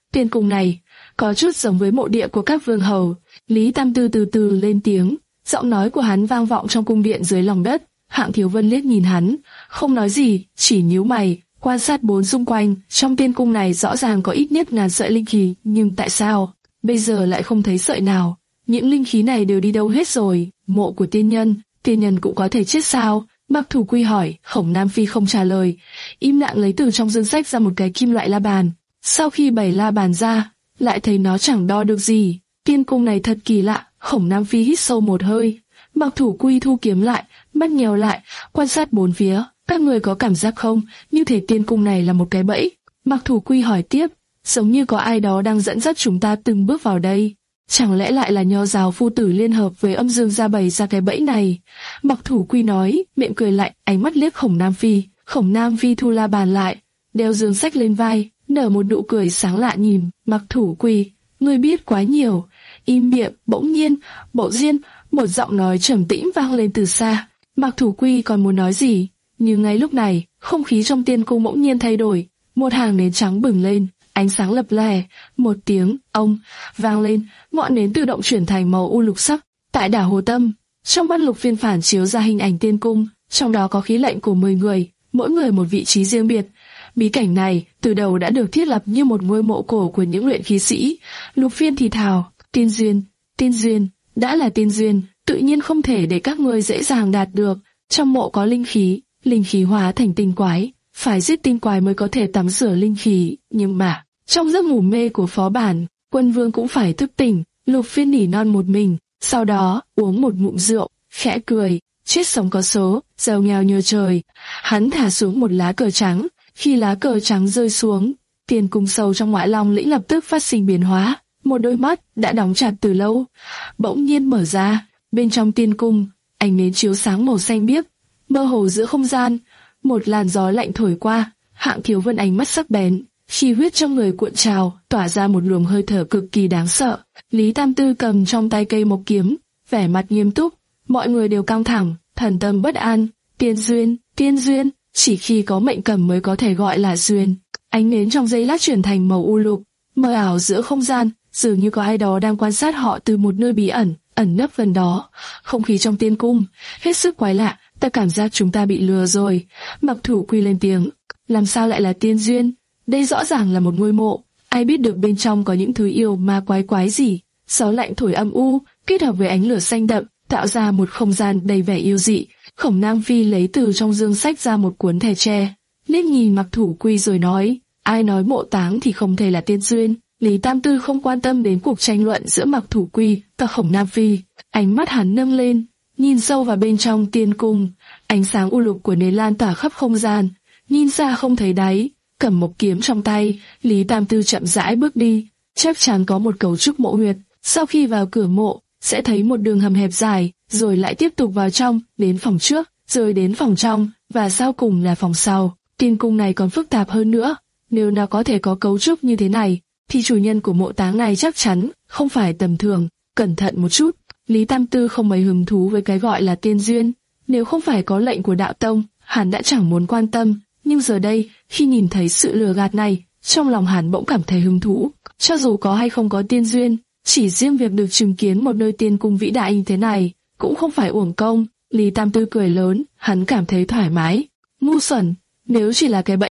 Tiên cung này có chút giống với mộ địa của các vương hầu. Lý Tam Tư từ từ lên tiếng, giọng nói của hắn vang vọng trong cung điện dưới lòng đất. Hạng Thiếu Vân liếc nhìn hắn, không nói gì, chỉ nhíu mày, quan sát bốn xung quanh. Trong tiên cung này rõ ràng có ít nhất ngàn sợi linh khí, nhưng tại sao bây giờ lại không thấy sợi nào? Những linh khí này đều đi đâu hết rồi? Mộ của tiên nhân, tiên nhân cũng có thể chết sao? Mặc Thủ Quy hỏi. Khổng Nam Phi không trả lời, im lặng lấy từ trong dương sách ra một cái kim loại la bàn. Sau khi bày la bàn ra, lại thấy nó chẳng đo được gì. Tiên cung này thật kỳ lạ. Khổng Nam Phi hít sâu một hơi. Mặc Thủ Quy thu kiếm lại, mắt nhèo lại, quan sát bốn phía. Các người có cảm giác không, như thể tiên cung này là một cái bẫy? Mặc Thủ Quy hỏi tiếp, giống như có ai đó đang dẫn dắt chúng ta từng bước vào đây. Chẳng lẽ lại là Nho giáo phu tử liên hợp với âm dương ra bày ra cái bẫy này? Mặc Thủ Quy nói, miệng cười lạnh, ánh mắt liếc Khổng Nam Phi. Khổng Nam Phi thu la bàn lại, đeo dương sách lên vai, nở một nụ cười sáng lạ nhìn Mặc Thủ Quy. Ngươi biết quá nhiều. Im miệng. Bỗng nhiên, bộ diên, một giọng nói trầm tĩnh vang lên từ xa. Mặc Thủ Quy còn muốn nói gì, nhưng ngay lúc này, không khí trong tiên cung bỗng nhiên thay đổi. Một hàng nến trắng bừng lên, ánh sáng lập lè, một tiếng ông vang lên, ngọn nến tự động chuyển thành màu u lục sắc. Tại đảo Hồ Tâm, trong bát lục phiên phản chiếu ra hình ảnh tiên cung, trong đó có khí lệnh của mười người, mỗi người một vị trí riêng biệt. Bí cảnh này từ đầu đã được thiết lập như một ngôi mộ cổ của những luyện khí sĩ. Lục Phiên thì thào, tiên duyên, tiên duyên, đã là tiên duyên, tự nhiên không thể để các ngươi dễ dàng đạt được. Trong mộ có linh khí, linh khí hóa thành tinh quái, phải giết tinh quái mới có thể tắm rửa linh khí. Nhưng mà trong giấc ngủ mê của phó bản, Quân Vương cũng phải thức tỉnh. Lục Phiên nỉ non một mình, sau đó uống một ngụm rượu, khẽ cười, chết sống có số, giàu nghèo nhờ trời. Hắn thả xuống một lá cờ trắng, khi lá cờ trắng rơi xuống, tiên cung sâu trong Ngoại Long lĩnh lập tức phát sinh biến hóa. Một đôi mắt đã đóng chặt từ lâu bỗng nhiên mở ra, bên trong tiên cung, ánh nến chiếu sáng màu xanh biếc, mơ hồ giữa không gian. Một làn gió lạnh thổi qua, Hạng Thiếu Vân ánh mắt sắc bén, khí huyết trong người cuộn trào, tỏa ra một luồng hơi thở cực kỳ đáng sợ. Lý Tam Tư cầm trong tay cây mộc kiếm, vẻ mặt nghiêm túc, mọi người đều căng thẳng, thần tâm bất an. Tiên duyên, tiên duyên, chỉ khi có mệnh cầm mới có thể gọi là duyên. Ánh nến trong giây lát chuyển thành màu u lục, mờ ảo giữa không gian, dường như có ai đó đang quan sát họ từ một nơi bí ẩn, ẩn nấp gần đó. Không khí trong tiên cung hết sức quái lạ, ta cảm giác chúng ta bị lừa rồi. Mặc Thủ Quy lên tiếng, làm sao lại là tiên duyên? Đây rõ ràng là một ngôi mộ, ai biết được bên trong có những thứ yêu ma quái quái gì. Gió lạnh thổi âm u, kết hợp với ánh lửa xanh đậm, tạo ra một không gian đầy vẻ yêu dị. Khổng Nam Phi lấy từ trong dương sách ra một cuốn thẻ tre, liếc nhìn Mặc Thủ Quy rồi nói, ai nói mộ táng thì không thể là tiên duyên. Lý Tam Tư không quan tâm đến cuộc tranh luận giữa Mặc Thủ Quy và Khổng Nam Phi, ánh mắt hắn nâng lên, nhìn sâu vào bên trong tiên cung. Ánh sáng u lục của nến lan tỏa khắp không gian, nhìn ra không thấy đáy. Cầm một kiếm trong tay, Lý Tam Tư chậm rãi bước đi, chắc chắn có một cấu trúc mộ huyệt. Sau khi vào cửa mộ, sẽ thấy một đường hầm hẹp dài, rồi lại tiếp tục vào trong, đến phòng trước, rồi đến phòng trong, và sau cùng là phòng sau. Tiên cung này còn phức tạp hơn nữa. Nếu nó có thể có cấu trúc như thế này, thì chủ nhân của mộ táng này chắc chắn không phải tầm thường. Cẩn thận một chút. Lý Tam Tư không mấy hứng thú với cái gọi là tiên duyên. Nếu không phải có lệnh của đạo tông, hắn đã chẳng muốn quan tâm. Nhưng giờ đây, khi nhìn thấy sự lừa gạt này, trong lòng hắn bỗng cảm thấy hứng thú. Cho dù có hay không có tiên duyên, chỉ riêng việc được chứng kiến một nơi tiên cung vĩ đại như thế này, cũng không phải uổng công. Lý Tam Tư cười lớn, hắn cảm thấy thoải mái. Ngu xuẩn, nếu chỉ là cái bệnh.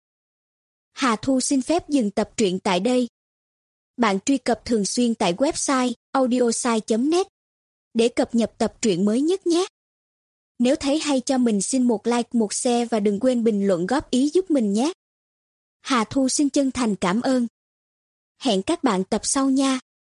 Hà Thu xin phép dừng tập truyện tại đây. Bạn truy cập thường xuyên tại website audiosai chấm net để cập nhật tập truyện mới nhất nhé. Nếu thấy hay cho mình xin một like, một share và đừng quên bình luận góp ý giúp mình nhé. Hà Thu xin chân thành cảm ơn. Hẹn các bạn tập sau nha.